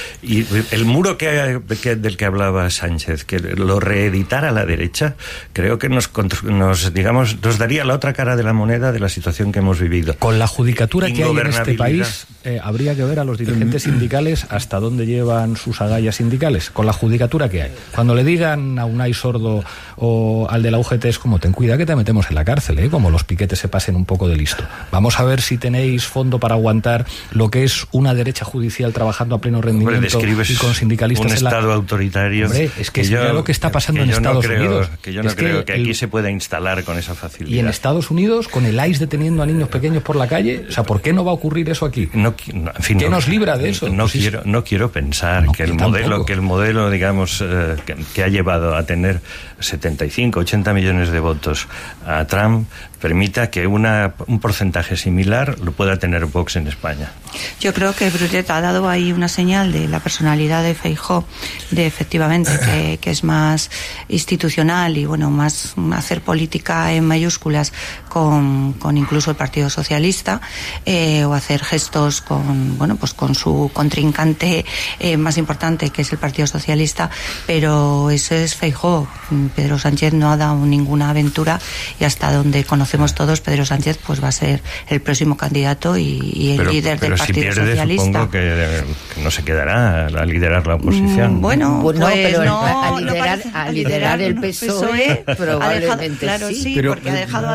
Y el muro que, que, del que hablaba Sánchez, que lo reeditara a la derecha, creo que nos, nos, digamos, nos daría la otra cara de la moneda de la situación que hemos vivido. Con la judicatura que hay en este país, eh, habría que ver a los dirigentes sindicales hasta dónde llevan sus agallas sindicales. Con la judicatura que hay. Cuando le digan a Unai Sordo o al de la U G T, es como, ten cuidado que te metemos en la cárcel, ¿eh? Como los piquetes se pasen un poco de listo. Vamos a ver si tenéis fondo para aguantar lo que es una derecha judicial trabajando a pleno rendimiento. Hombre, y con sindicalistas un en la... estado autoritario. Hombre, es que, que yo, lo que está pasando que en Estados no creo, Unidos. Que yo no es creo que, que aquí el... se pueda instalar con esa facilidad. Y en Estados Unidos, con el I C E deteniendo a niños pequeños por la calle, o sea, ¿por qué no va a ocurrir eso aquí? No, no, en fin, ¿Qué no, nos libra de eso? No, pues quiero, no quiero pensar no, que, el tampoco. modelo, que el modelo, digamos, eh, que, que ha llevado a tener setenta y cinco, ochenta millones de votos a Trump permita que una, un porcentaje similar lo pueda tener Vox en España. Yo creo que Brunet ha dado ahí una señal de la personalidad de Feijóo, de efectivamente que, que es más institucional y bueno, más hacer política en mayúsculas con, con incluso el Partido Socialista, eh, o hacer gestos con, bueno, pues con su contrincante eh, más importante, que es el Partido Socialista, pero ese es Feijóo. Pedro Sánchez no ha dado ninguna aventura y hasta donde conocemos todos, Pedro Sánchez pues va a ser el próximo candidato y, y el pero, líder pero del si Partido pierde, Socialista. Supongo que, que no se quedará a liderar la oposición. Mm, bueno, pues no, pues pero no, a liderar, no a liderar el P S O E, P S O E probablemente ha dejado, claro, sí. sí, pero, porque ha dejado además todo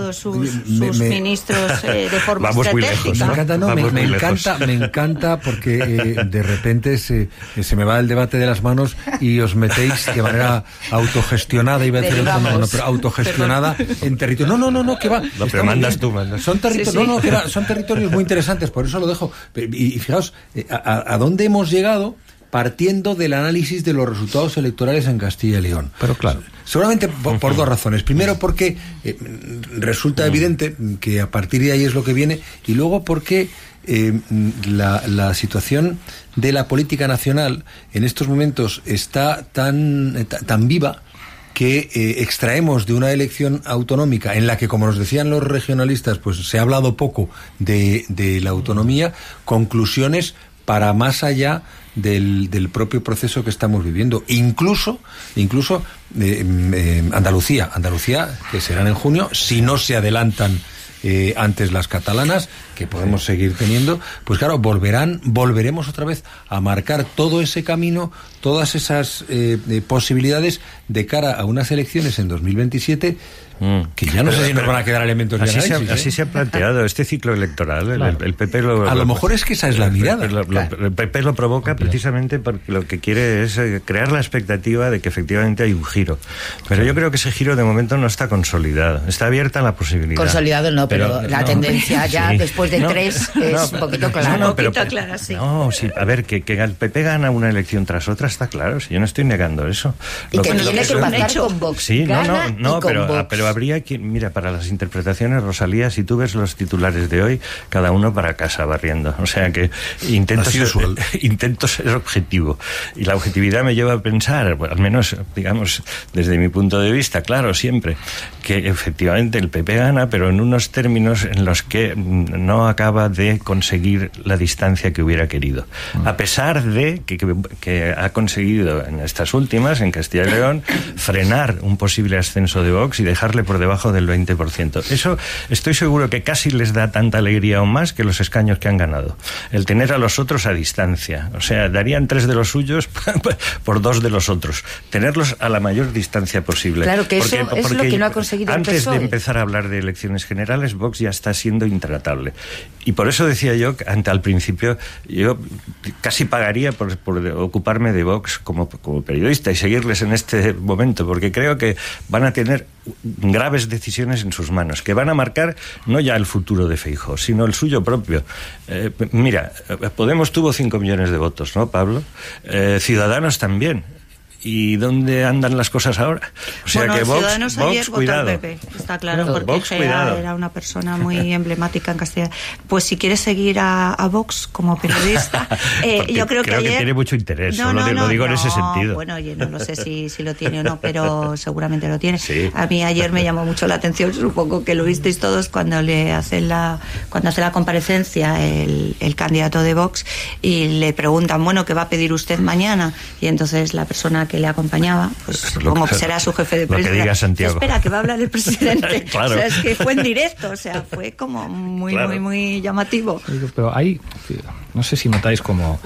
todos sus, me, sus me, ministros eh, de forma vamos estratégica. Me encanta, no, me, me encanta, me encanta porque eh, de repente se, se me va el debate de las manos y os metéis de manera autogestionada, iba a decir, no, no, pero autogestionada en territorio. No, no, no, no, que va. No, pero mandas tú, mandas. Son territorios, sí, sí. no, no, que va, son territorios muy interesantes, por eso lo dejo. Y, y fijaos, a, a dónde hemos llegado partiendo del análisis de los resultados electorales en Castilla y León. Pero claro. Seguramente por, por dos razones. Primero porque eh, resulta evidente que a partir de ahí es lo que viene, y luego porque eh, la, la situación de la política nacional en estos momentos está tan, tan viva que eh, extraemos de una elección autonómica en la que, como nos decían los regionalistas, pues se ha hablado poco de, de la autonomía, conclusiones para más allá del, del propio proceso que estamos viviendo. Incluso, incluso eh, eh, Andalucía, Andalucía, que serán en junio, si no se adelantan eh, antes las catalanas, que podemos seguir teniendo, pues claro, volverán, volveremos otra vez a marcar todo ese camino, todas esas eh, eh, posibilidades de cara a unas elecciones en dos mil veintisiete, mm. que ya no pero, sé si nos van a quedar elementos de así análisis. Se ha, ¿eh? Así se ha planteado este ciclo electoral. Claro. El, el P P lo, a lo, lo mejor es que esa es la mirada. Lo, claro. lo, el P P lo provoca claro. precisamente porque lo que quiere es crear la expectativa de que efectivamente hay un giro. Pero claro. yo creo que ese giro de momento no está consolidado. Está abierta la posibilidad. Consolidado no, pero, pero la no, tendencia ya sí. después de no, tres es no, un poquito clara. No, no, pero, un poquito clara, sí. No, sí, a ver, que, que el P P gana una elección tras otra está claro. Si yo no estoy negando eso. Y lo que, que tiene que pasar con Vox. Sí, no, gana no, no, y con pero, Vox. pero habría que, mira, para las interpretaciones, Rosalía, si tú ves los titulares de hoy, cada uno para casa barriendo. O sea que intento, ser, intento ser objetivo. Y la objetividad me lleva a pensar, bueno, al menos, digamos, desde mi punto de vista, claro, siempre, que efectivamente el P P gana, pero en unos términos en los que no acaba de conseguir la distancia que hubiera querido. A pesar de que, que, que ha conseguido en estas últimas, en Castilla y León, frenar un posible ascenso de Vox y dejarle por debajo del veinte por ciento. Eso estoy seguro que casi les da tanta alegría o más que los escaños que han ganado. El tener a los otros a distancia. O sea, darían tres de los suyos por dos de los otros. Tenerlos a la mayor distancia posible. Claro que porque, eso es lo que no ha conseguido el P S O E. Antes de empezar a hablar de elecciones generales, Vox ya está siendo intratable. Y por eso decía yo, ante al principio, yo casi pagaría por, por ocuparme de Vox como, como periodista y seguirles en este momento, porque creo que van a tener graves decisiones en sus manos, que van a marcar no ya el futuro de Feijóo, sino el suyo propio. Eh, mira, Podemos tuvo cinco millones de votos, ¿no, Pablo? Eh, Ciudadanos también. ¿Y dónde andan las cosas ahora? O sea bueno, que Vox, Ciudadanos Vox ayer cuidado. votó al P P, está claro, no, porque Vox, Gea era una persona muy emblemática en Castilla. Pues si quieres seguir a, a Vox como periodista, eh, yo creo, creo que ayer... que tiene mucho interés, no, solo no, te, no, lo digo no, en ese sentido. Bueno, yo no lo sé si, si lo tiene o no, pero seguramente lo tiene. Sí. A mí ayer me llamó mucho la atención, supongo que lo visteis todos, cuando le hacen la cuando hace la comparecencia el, el candidato de Vox y le preguntan, bueno, ¿qué va a pedir usted mañana? Y entonces la persona que le acompañaba, pues supongo que será su jefe de prensa. Lo que diga Santiago. Espera, que va a hablar el presidente. Claro. O sea, es que fue en directo, o sea, fue como muy, claro. muy, muy llamativo. Pero hay, no sé si notáis como...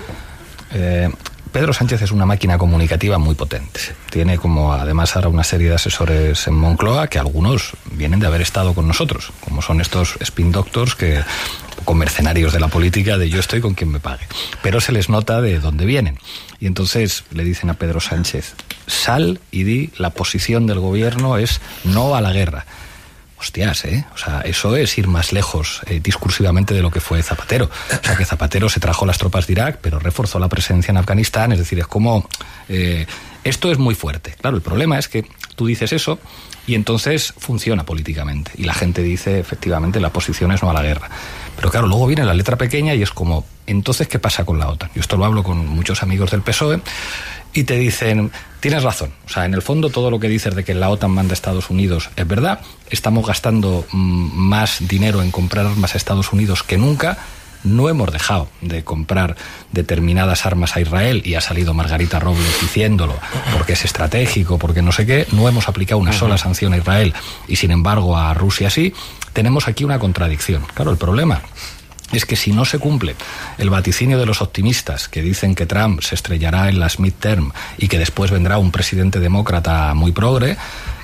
Eh, Pedro Sánchez es una máquina comunicativa muy potente. Tiene como además ahora una serie de asesores en Moncloa que algunos vienen de haber estado con nosotros, como son estos spin doctors que con mercenarios de la política de yo estoy con quien me pague. Pero se les nota de dónde vienen. Y entonces le dicen a Pedro Sánchez, sal y di la posición del gobierno es no a la guerra. Hostias, ¿eh? O sea, eso es ir más lejos eh, discursivamente de lo que fue Zapatero. O sea, que Zapatero se trajo las tropas de Irak, pero reforzó la presencia en Afganistán. Es decir, es como... Eh, esto es muy fuerte. Claro, el problema es que tú dices eso y entonces funciona políticamente. Y la gente dice, efectivamente, la posición es no a la guerra. Pero claro, luego viene la letra pequeña y es como, entonces, ¿qué pasa con la OTAN? Yo esto lo hablo con muchos amigos del P S O E y te dicen, tienes razón. O sea, en el fondo todo lo que dices de que la OTAN manda a Estados Unidos es verdad. Estamos gastando mmm, más dinero en comprar armas a Estados Unidos que nunca. No hemos dejado de comprar determinadas armas a Israel y ha salido Margarita Robles diciéndolo porque es estratégico, porque no sé qué. No hemos aplicado una sola sanción a Israel y sin embargo a Rusia sí. Tenemos aquí una contradicción. Claro, el problema es que si no se cumple el vaticinio de los optimistas que dicen que Trump se estrellará en las midterm y que después vendrá un presidente demócrata muy progre,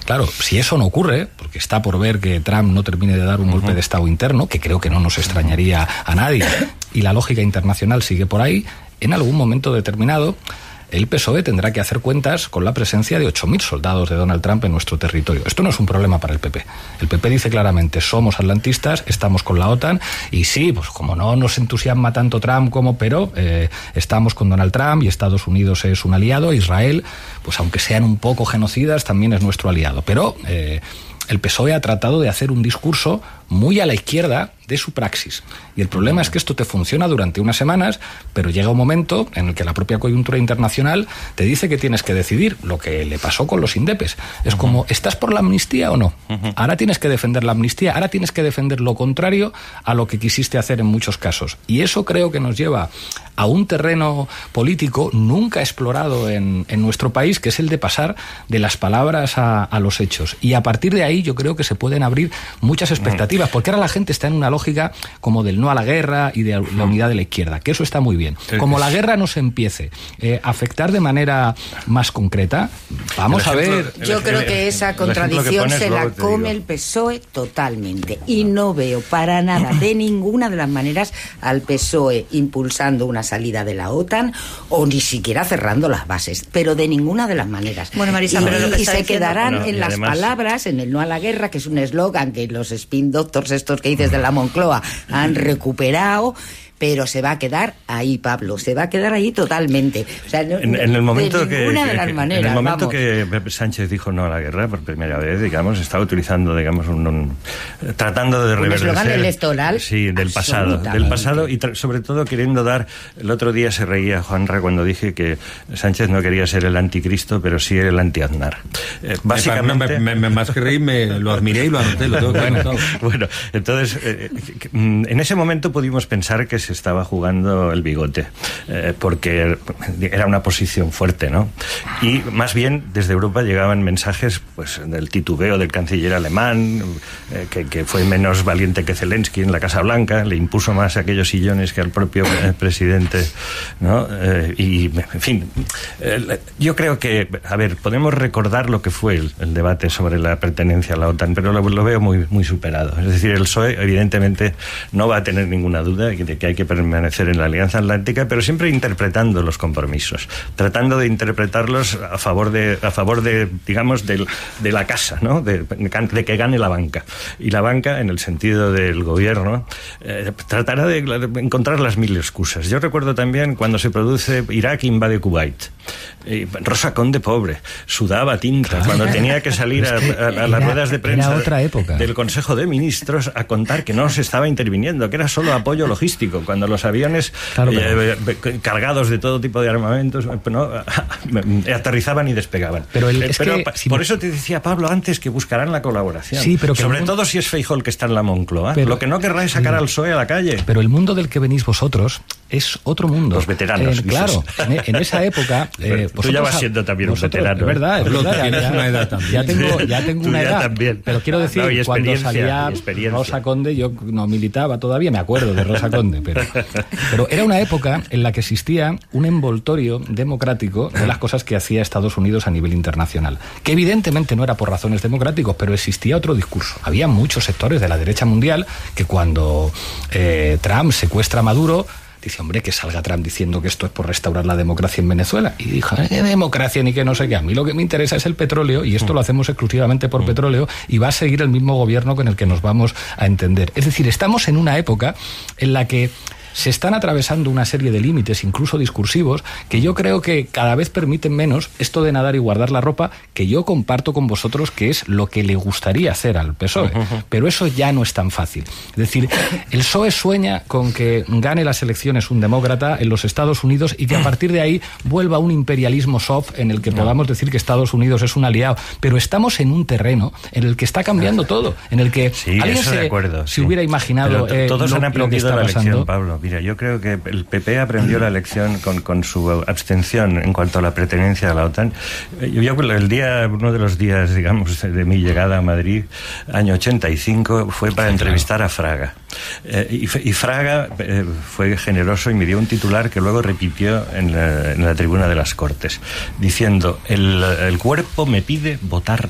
Claro, si eso no ocurre, porque está por ver que Trump no termine de dar un uh-huh. golpe de Estado interno, que creo que no nos extrañaría a nadie, y la lógica internacional sigue por ahí, en algún momento determinado el P S O E tendrá que hacer cuentas con la presencia de ocho mil soldados de Donald Trump en nuestro territorio. Esto no es un problema para el P P. El P P dice claramente, somos atlantistas, estamos con la OTAN, y sí, pues como no nos entusiasma tanto Trump como, pero eh, estamos con Donald Trump y Estados Unidos es un aliado, Israel, pues aunque sean un poco genocidas, también es nuestro aliado. Pero eh, el P S O E ha tratado de hacer un discurso muy a la izquierda de su praxis. Y el problema es que esto te funciona durante unas semanas, pero llega un momento en el que la propia coyuntura internacional te dice que tienes que decidir, lo que le pasó con los indepes. Es uh-huh. como, ¿estás por la amnistía o no? Uh-huh. Ahora tienes que defender la amnistía, ahora tienes que defender lo contrario a lo que quisiste hacer en muchos casos. Y eso creo que nos lleva a un terreno político nunca explorado en, en nuestro país, que es el de pasar de las palabras a, a los hechos. Y a partir de ahí yo creo que se pueden abrir muchas expectativas, porque ahora la gente está en una lógica como del no a la guerra y de la unidad de la izquierda, que eso está muy bien. Como la guerra nos empiece eh, a afectar de manera más concreta, vamos ejemplo, a ver... Yo creo que esa contradicción que se la come el P S O E totalmente, y no veo para nada, de ninguna de las maneras, al P S O E impulsando una salida de la OTAN o ni siquiera cerrando las bases, pero de ninguna de las maneras. Bueno, Marisa, y, pero lo que y está se diciendo... quedarán bueno, en las además... palabras, en el no a la guerra, que es un eslogan que los spin doctors estos que dices de la Moncloa han recuperado, pero se va a quedar ahí, Pablo, se va a quedar ahí totalmente. O sea, no, en, en el momento de que, ninguna que, de las que maneras, en el momento vamos. que Sánchez dijo no a la guerra por primera vez, digamos, estaba utilizando, digamos, un, un tratando de reverdecer, un eslogan electoral, sí, del pasado, del pasado y tra- sobre todo queriendo dar. El otro día se reía Juanra cuando dije que Sánchez no quería ser el anticristo, pero sí el anti-Aznar. Eh, básicamente, me, me, me, más que reír, me lo admiré y lo anoté, lo tengo que bueno, bueno, entonces eh, en ese momento pudimos pensar que se estaba jugando el bigote, eh, porque era una posición fuerte, ¿no? Y más bien desde Europa llegaban mensajes, pues, del titubeo del canciller alemán, eh, que, que fue menos valiente que Zelensky en la Casa Blanca, le impuso más aquellos sillones que al propio eh, presidente, ¿no? Eh, y, en fin, eh, yo creo que, a ver, podemos recordar lo que fue el, el debate sobre la pertenencia a la OTAN, pero lo, lo veo muy, muy superado. Es decir, el P S O E evidentemente no va a tener ninguna duda de que hay que permanecer en la Alianza Atlántica, pero siempre interpretando los compromisos, tratando de interpretarlos a favor de, a favor de, digamos, de, de la casa, ¿no? De, de que gane la banca. Y la banca, en el sentido del gobierno, eh, tratará de, de encontrar las mil excusas. Yo recuerdo también cuando se produce Irak invade Kuwait. Eh, Rosa Conde, pobre, sudaba tinta claro. cuando tenía que salir es que a, a, a las era, ruedas de prensa otra época. del Consejo de Ministros a contar que no se estaba interviniendo, que era solo apoyo logístico, cuando los aviones claro, eh, eh, cargados de todo tipo de armamentos ¿no? aterrizaban y despegaban. Pero, el, eh, es pero que, pa, si por me... eso te decía Pablo antes que buscarán la colaboración. Sí, pero sobre mundo... todo si es Feijóo el que está en la Moncloa. Pero, lo que no querrá es sacar sí. al P S O E a la calle. Pero el mundo del que venís vosotros es otro mundo. Los veteranos. Eh, claro, en, en esa época... Eh, tú ya vas siendo también un veterano. Es verdad, es verdad. Tienes ya, una edad también. Ya tengo, ya tengo tú una ya edad. También. Pero quiero decir, no, cuando salía Rosa Conde, yo no militaba todavía, me acuerdo de Rosa Conde, pero, pero era una época en la que existía un envoltorio democrático de las cosas que hacía Estados Unidos a nivel internacional, que evidentemente no era por razones democráticas, pero existía otro discurso. Había muchos sectores de la derecha mundial que cuando eh, Trump secuestra a Maduro, dice, hombre, que salga Trump diciendo que esto es por restaurar la democracia en Venezuela. Y dijo, ¿qué democracia ni que no sé qué? A mí lo que me interesa es el petróleo, y esto lo hacemos exclusivamente por petróleo, y va a seguir el mismo gobierno con el que nos vamos a entender. Es decir, estamos en una época en la que se están atravesando una serie de límites, incluso discursivos, que yo creo que cada vez permiten menos esto de nadar y guardar la ropa, que yo comparto con vosotros que es lo que le gustaría hacer al P S O E. Uh-huh. Pero eso ya no es tan fácil. Es decir, el P S O E sueña con que gane las elecciones un demócrata en los Estados Unidos y que a partir de ahí vuelva un imperialismo soft en el que no. podamos decir que Estados Unidos es un aliado. Pero estamos en un terreno en el que está cambiando todo, en el que sí, alguien eso se, de acuerdo, se sí. hubiera imaginado... Pero todos eh, han lo, aprendido lo la lección, pasando. Pablo. Mira, yo creo que el P P aprendió la lección con, con su abstención en cuanto a la pertenencia a la OTAN. Yo, yo el día, uno de los días, digamos, de mi llegada a Madrid, año ochenta y cinco, fue para entrevistar a Fraga. Eh, y, y Fraga eh, fue generoso y me dio un titular que luego repitió en la, en la tribuna de las Cortes, diciendo, el, el cuerpo me pide votar no.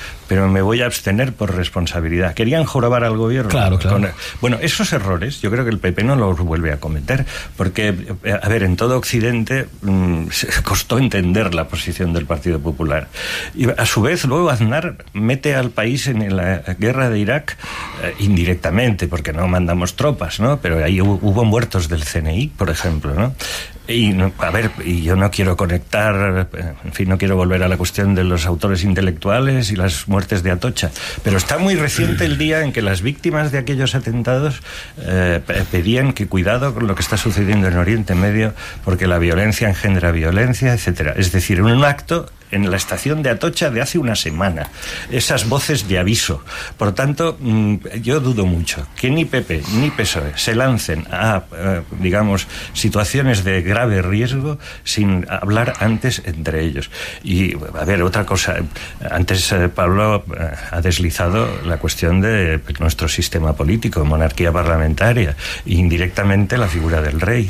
pero me voy a abstener por responsabilidad. Querían jorobar al gobierno. Claro, claro. Con, bueno, esos errores yo creo que el P P no los vuelve a cometer, porque, a ver, en todo Occidente mmm, costó entender la posición del Partido Popular. Y a su vez, luego Aznar mete al país en la guerra de Irak eh, indirectamente, porque no mandamos tropas, ¿no? Pero ahí hubo, hubo muertos del C N I, por ejemplo, ¿no? Y, a ver, y yo no quiero conectar, en fin, no quiero volver a la cuestión de los autores intelectuales y las muertes de Atocha, pero está muy reciente el día en que las víctimas de aquellos atentados eh, pedían que cuidado con lo que está sucediendo en Oriente Medio, porque la violencia engendra violencia, etcétera. Es decir, un acto en la estación de Atocha de hace una semana. Esas voces de aviso. Por tanto, yo dudo mucho que ni P P ni P S O E se lancen a, digamos, situaciones de grave riesgo sin hablar antes entre ellos. Y, a ver, otra cosa. Antes Pablo ha deslizado la cuestión de nuestro sistema político, monarquía parlamentaria, e indirectamente la figura del rey.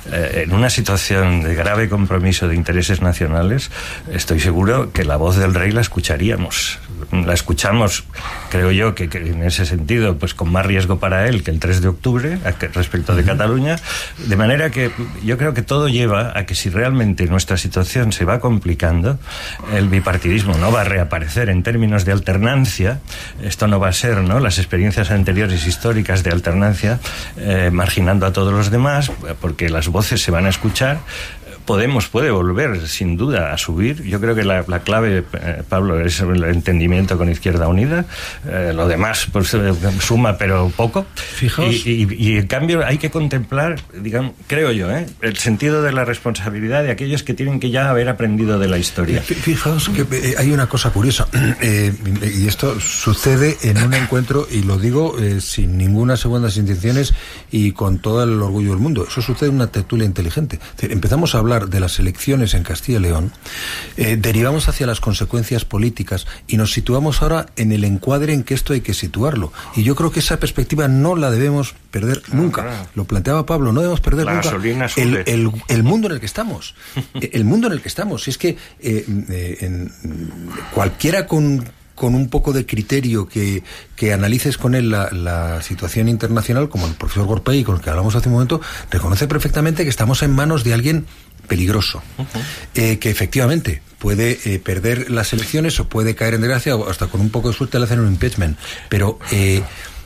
En una situación de grave compromiso de intereses nacionales, estoy seguro seguro que la voz del rey la escucharíamos. La escuchamos, creo yo, que, que en ese sentido, pues con más riesgo para él que el tres de octubre, a que, respecto de Cataluña, de manera que yo creo que todo lleva a que si realmente nuestra situación se va complicando, el bipartidismo no va a reaparecer en términos de alternancia. Esto no va a ser, ¿no?, las experiencias anteriores históricas de alternancia, eh, marginando a todos los demás, porque las voces se van a escuchar. Podemos puede volver, sin duda, a subir. Yo creo que la, la clave, eh, Pablo, es el entendimiento con Izquierda Unida. Eh, lo demás, pues, eh, suma, pero poco. Fijaos. Y, y, y, en cambio, hay que contemplar, digamos, creo yo, ¿eh?, el sentido de la responsabilidad de aquellos que tienen que ya haber aprendido de la historia. Fijaos que eh, hay una cosa curiosa, eh, y esto sucede en un encuentro, y lo digo eh, sin ninguna segundas intenciones y con todo el orgullo del mundo. Eso sucede en una tertulia inteligente. Es decir, empezamos a hablar de las elecciones en Castilla y León, eh, derivamos hacia las consecuencias políticas y nos situamos ahora en el encuadre en que esto hay que situarlo. Y yo creo que esa perspectiva no la debemos perder nunca. Ah, Lo planteaba Pablo, no debemos perder la nunca el, el, el mundo en el que estamos. El mundo en el que estamos. Es que eh, eh, en, cualquiera con... con un poco de criterio que, que analices con él la, la situación internacional, como el profesor Gorpey, con el que hablamos hace un momento, reconoce perfectamente que estamos en manos de alguien peligroso, uh-huh. eh, que efectivamente puede eh, perder las elecciones o puede caer en desgracia, o hasta con un poco de suerte le hacen un impeachment, pero eh,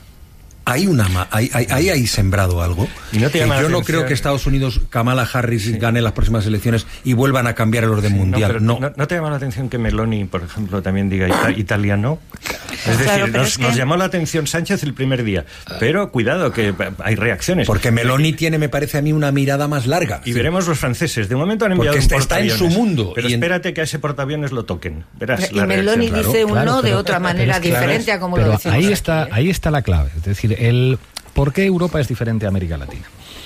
hay una ahí hay, hay, hay sembrado algo. ¿Y no te llama yo la no atención? creo que Estados Unidos, Kamala Harris, sí. gane las próximas elecciones y vuelvan a cambiar el orden sí, mundial. No, no. no. ¿No te llama la atención que Meloni, por ejemplo, también diga ita- italiano? Es Claro, decir, nos, es que... nos llamó la atención Sánchez el primer día, pero cuidado que hay reacciones. Porque Meloni tiene, me parece a mí, una mirada más larga. Y sí. veremos los franceses. De momento han enviado Porque un está, está en su mundo. Pero y espérate en... que a ese portaaviones lo toquen. Verás y la Meloni reacción. dice claro, un claro, no pero, de otra manera es que, diferente a como pero lo decimos. ahí aquí, está, ¿eh? ahí está la clave. Es decir, el ¿por qué Europa es diferente a América Latina?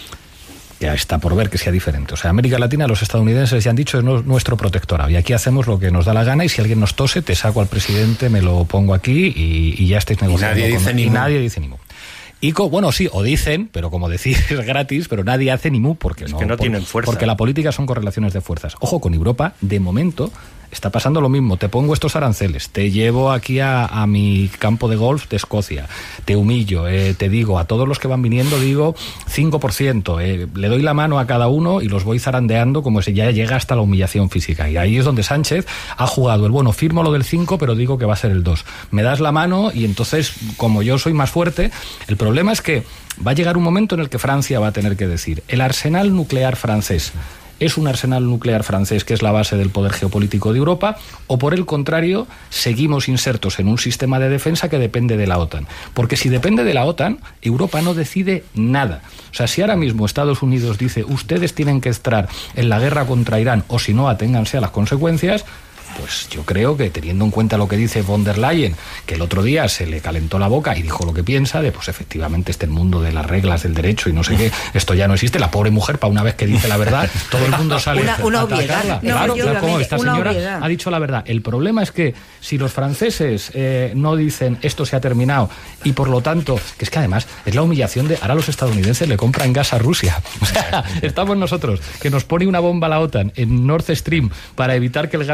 Ya está por ver que sea diferente. O sea, América Latina, los estadounidenses ya han dicho, es nuestro protectorado. Y aquí hacemos lo que nos da la gana, y si alguien nos tose, te saco al presidente, me lo pongo aquí y, y ya estáis negociando. Y nadie con, dice ni y mu. nadie dice ni mu. Y co, bueno, sí, o dicen, pero como decir es gratis, pero nadie hace ni mu porque es no, que no por, tienen fuerza. Porque la política son correlaciones de fuerzas. Ojo, con Europa, de momento, está pasando lo mismo. Te pongo estos aranceles, te llevo aquí a, a mi campo de golf de Escocia, te humillo, eh, te digo, a todos los que van viniendo digo cinco por ciento, eh, le doy la mano a cada uno y los voy zarandeando como si ya llega hasta la humillación física. Y ahí es donde Sánchez ha jugado el, bueno, firmo lo del cinco, pero digo que va a ser el dos. Me das la mano y entonces, como yo soy más fuerte, el problema es que va a llegar un momento en el que Francia va a tener que decir, el arsenal nuclear francés ¿es un arsenal nuclear francés que es la base del poder geopolítico de Europa? ¿O por el contrario, seguimos insertos en un sistema de defensa que depende de la OTAN? Porque si depende de la OTAN, Europa no decide nada. O sea, si ahora mismo Estados Unidos dice ustedes tienen que estar en la guerra contra Irán o si no, aténganse a las consecuencias, pues yo creo que teniendo en cuenta lo que dice von der Leyen, que el otro día se le calentó la boca y dijo lo que piensa, de pues efectivamente este mundo de las reglas del derecho y no sé qué, esto ya no existe, la pobre mujer para una vez que dice la verdad, todo el mundo sale una, una a obviedad. atacarla. No, claro, yo, claro, como esta señora obviedad. ha dicho la verdad. El problema es que si los franceses eh, no dicen esto se ha terminado y por lo tanto, que es que además es la humillación de ahora los estadounidenses le compran gas a Rusia. O sea, estamos nosotros, que nos pone una bomba a la OTAN en Nord Stream para evitar que el gas ruso llegue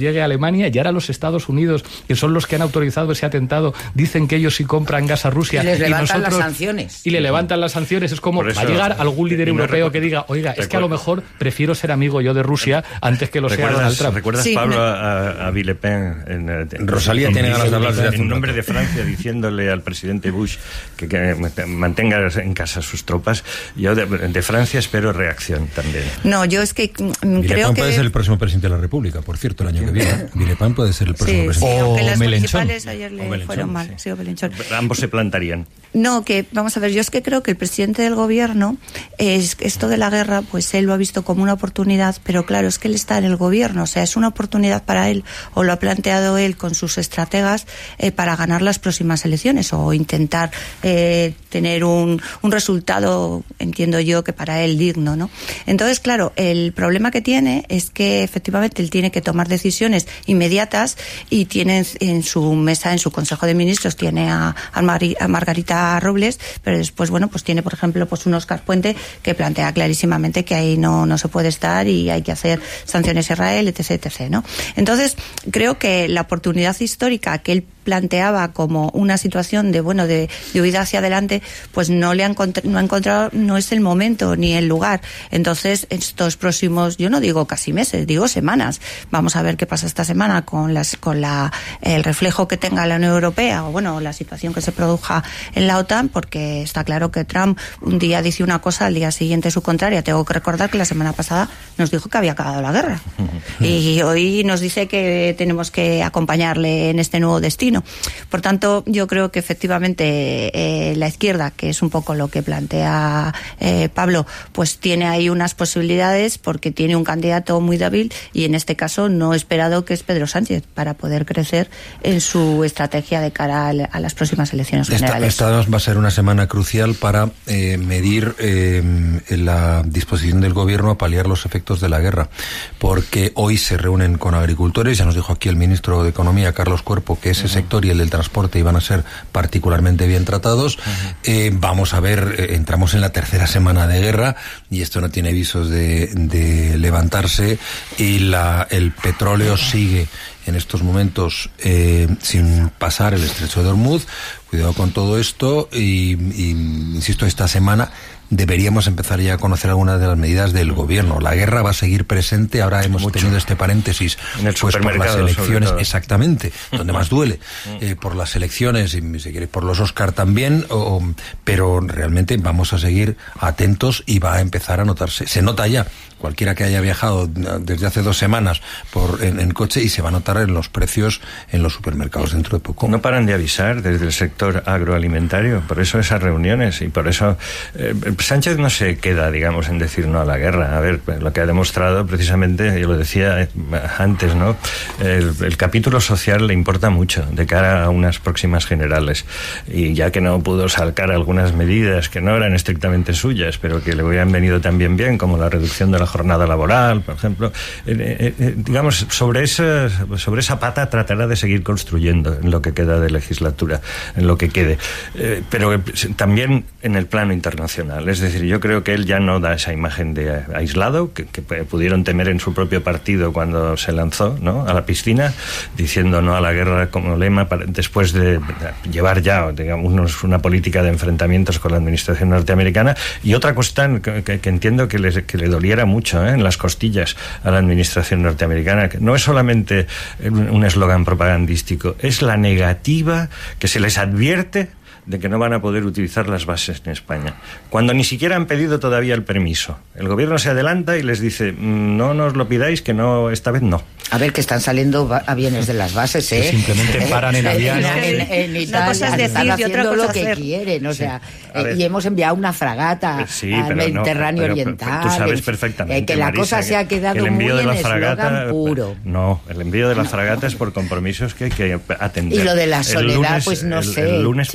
llegue a Alemania, y ahora los Estados Unidos, que son los que han autorizado ese atentado, dicen que ellos sí compran gas a Rusia. Y les levantan y nosotros, las sanciones. Y le levantan las sanciones. Es como, eso, va a llegar algún líder europeo que diga, oiga, es que a lo mejor prefiero ser amigo yo de Rusia antes que lo sea Donald Trump. ¿Recuerdas, sí, Pablo, me... a, a Bill Le Pen? En, en, Rosalía en, tiene ganas de hablar desde hace en un nombre rato. de Francia, diciéndole al presidente Bush que, que mantenga en casa sus tropas. Yo de, de Francia espero reacción también. No, yo es que mm, creo que... puede ser el próximo presidente de la República, por cierto, el año que viene. Villepin puede ser el próximo sí, presidente. sí, aunque o las Melenchón. municipales ayer le Melenchón, fueron mal. sí. Sí, o Melenchón. Ambos se plantarían. No, que vamos a ver, yo es que creo que el presidente del gobierno, es esto de la guerra, pues él lo ha visto como una oportunidad, pero claro, es que él está en el gobierno, o sea, es una oportunidad para él, o lo ha planteado él con sus estrategas eh, para ganar las próximas elecciones, o intentar eh, tener un, un resultado, entiendo yo, que para él digno, ¿no? Entonces, claro, el problema que tiene es que efectivamente él tiene que tomar decisiones inmediatas y tiene en su mesa, en su Consejo de Ministros, tiene a, a, Mar- a Margarita Robles, pero después, bueno, pues tiene, por ejemplo, pues un Óscar Puente que plantea clarísimamente que ahí no, no se puede estar y hay que hacer sanciones a Israel, etc, etcétera, ¿no? Entonces, creo que la oportunidad histórica que él planteaba como una situación de, bueno, de, de huida hacia adelante, pues no le ha encontrado, no ha encontrado, no es el momento ni el lugar. Entonces, estos próximos, yo no digo casi meses, digo semanas. Vamos a ver qué pasa esta semana con las, con la, el reflejo que tenga la Unión Europea, o bueno, la situación que se produzca en la OTAN, porque está claro que Trump un día dice una cosa, al día siguiente su contraria. Tengo que recordar que la semana pasada nos dijo que había acabado la guerra. Y hoy nos dice que tenemos que acompañarle en este nuevo destino. Por tanto, yo creo que efectivamente eh, la izquierda, que es un poco lo que plantea eh, Pablo, pues tiene ahí unas posibilidades porque tiene un candidato muy débil y en este caso no esperado, que es Pedro Sánchez, para poder crecer en su estrategia de cara a las próximas elecciones generales. Esta, esta va a ser una semana crucial para eh, medir eh, la disposición del gobierno a paliar los efectos de la guerra, porque hoy se reúnen con agricultores. Ya nos dijo aquí el ministro de Economía, Carlos Cuerpo, que ese uh-huh. sector y el del transporte iban a ser particularmente bien tratados. Uh-huh. Eh, vamos a ver, eh, entramos en la tercera semana de guerra y esto no tiene visos de, de levantarse, y la, el petróleo sigue en estos momentos eh, sin pasar el estrecho de Hormuz. Cuidado con todo esto y, y insisto, esta semana deberíamos empezar ya a conocer algunas de las medidas del gobierno. La guerra va a seguir presente. Ahora hemos Mucho. tenido este paréntesis en el pues por las elecciones, exactamente, donde más duele, Mm. eh, por las elecciones y si queréis por los Oscar también, o, pero realmente vamos a seguir atentos y va a empezar a notarse. Se nota ya, cualquiera que haya viajado desde hace dos semanas por en, en coche, y se va a notar en los precios en los supermercados dentro de poco. No paran de avisar desde el sector agroalimentario, por eso esas reuniones y por eso eh, Sánchez no se queda, digamos, en decir no a la guerra. A ver, lo que ha demostrado precisamente, yo lo decía antes, ¿no? El, el capítulo social le importa mucho de cara a unas próximas generales, y ya que no pudo sacar algunas medidas que no eran estrictamente suyas, pero que le hubieran venido también bien, como la reducción de la jornada laboral, por ejemplo, eh, eh, digamos, sobre esa, sobre esa pata tratará de seguir construyendo en lo que queda de legislatura, en lo que quede, eh, pero eh, también en el plano internacional. Es decir, yo creo que él ya no da esa imagen de aislado que, que pudieron temer en su propio partido cuando se lanzó, ¿no?, a la piscina, diciendo no a la guerra como lema, para, después de llevar ya, digamos, una política de enfrentamientos con la administración norteamericana. Y otra cuestión que, que, que entiendo que le, que le doliera mucho, ¿eh?, en las costillas a la administración norteamericana, que no es solamente un eslogan propagandístico, es la negativa que se les advierte de que no van a poder utilizar las bases en España, cuando ni siquiera han pedido todavía el permiso. El gobierno se adelanta y les dice, no nos lo pidáis, que no, esta vez no. A ver, que están saliendo aviones de las bases, ¿eh? Que simplemente paran en avión. En, en, en Italia están haciendo lo que quieren, o sea, sí. eh, y hemos enviado una fragata sí, al Mediterráneo no, pero, Oriental. Tú sabes perfectamente, eh, que la Marisa, cosa se ha quedado el envío muy de la en fragata puro. No, el envío de la fragata es por compromisos que hay que atender. Y lo de la soledad, el lunes, pues no el, sé. El lunes chico. pasado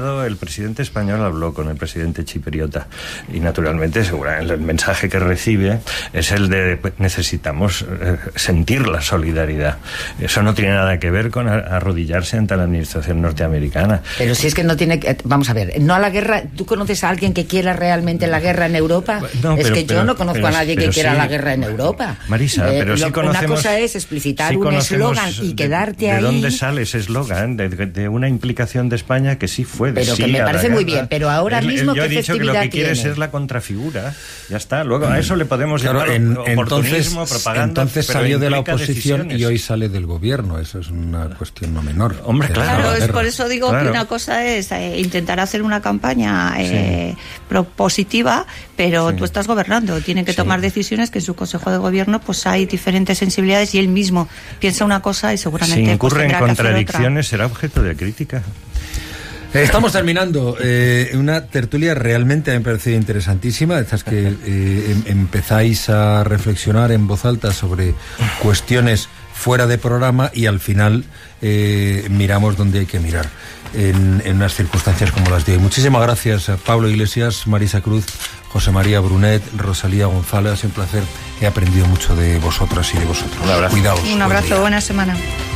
pasado el presidente español habló con el presidente chipriota y naturalmente seguramente el mensaje que recibe es el de pues, necesitamos eh, sentir la solidaridad. Eso no tiene nada que ver con arrodillarse ante la administración norteamericana. Pero si es que no tiene que... Vamos a ver, no a la guerra... ¿Tú conoces a alguien que quiera realmente la guerra en Europa? No, es pero, que yo pero, no conozco pero, a nadie que quiera sí, la guerra en Europa. Marisa, eh, pero lo, sí conocemos... Una cosa es explicitar sí un eslogan y quedarte de, ahí... ¿De dónde sale ese eslogan? De, de una implicación de España que sí fue de Pero sí que me a parece la muy guerra. bien, pero ahora el, mismo el, yo ¿qué he dicho que lo que quiere tiene? es la contrafigura. Ya está. Luego a eso le podemos claro, llamar en, oportunismo, entonces, propaganda. Entonces pero salió de la oposición decisiones. y hoy sale del gobierno. Eso es una cuestión no menor. Hombre, claro. Claro, es por eso digo claro. que una cosa es eh, intentar hacer una campaña eh, sí. propositiva, pero sí. tú estás gobernando. Tienen que sí. tomar decisiones que en su consejo de gobierno pues hay diferentes sensibilidades y él mismo piensa una cosa y seguramente si incurre pues, en contradicciones será objeto de crítica. Estamos terminando eh, una tertulia realmente me ha parecido interesantísima, estas que eh, em, empezáis a reflexionar en voz alta sobre cuestiones fuera de programa y al final eh, miramos donde hay que mirar en, en unas circunstancias como las de hoy. Muchísimas gracias a Pablo Iglesias, Marisa Cruz, José María Brunet, Rosalía González. Ha sido un placer. He aprendido mucho de vosotras y de vosotros. Un abrazo. Cuidaos. Un abrazo, buena semana.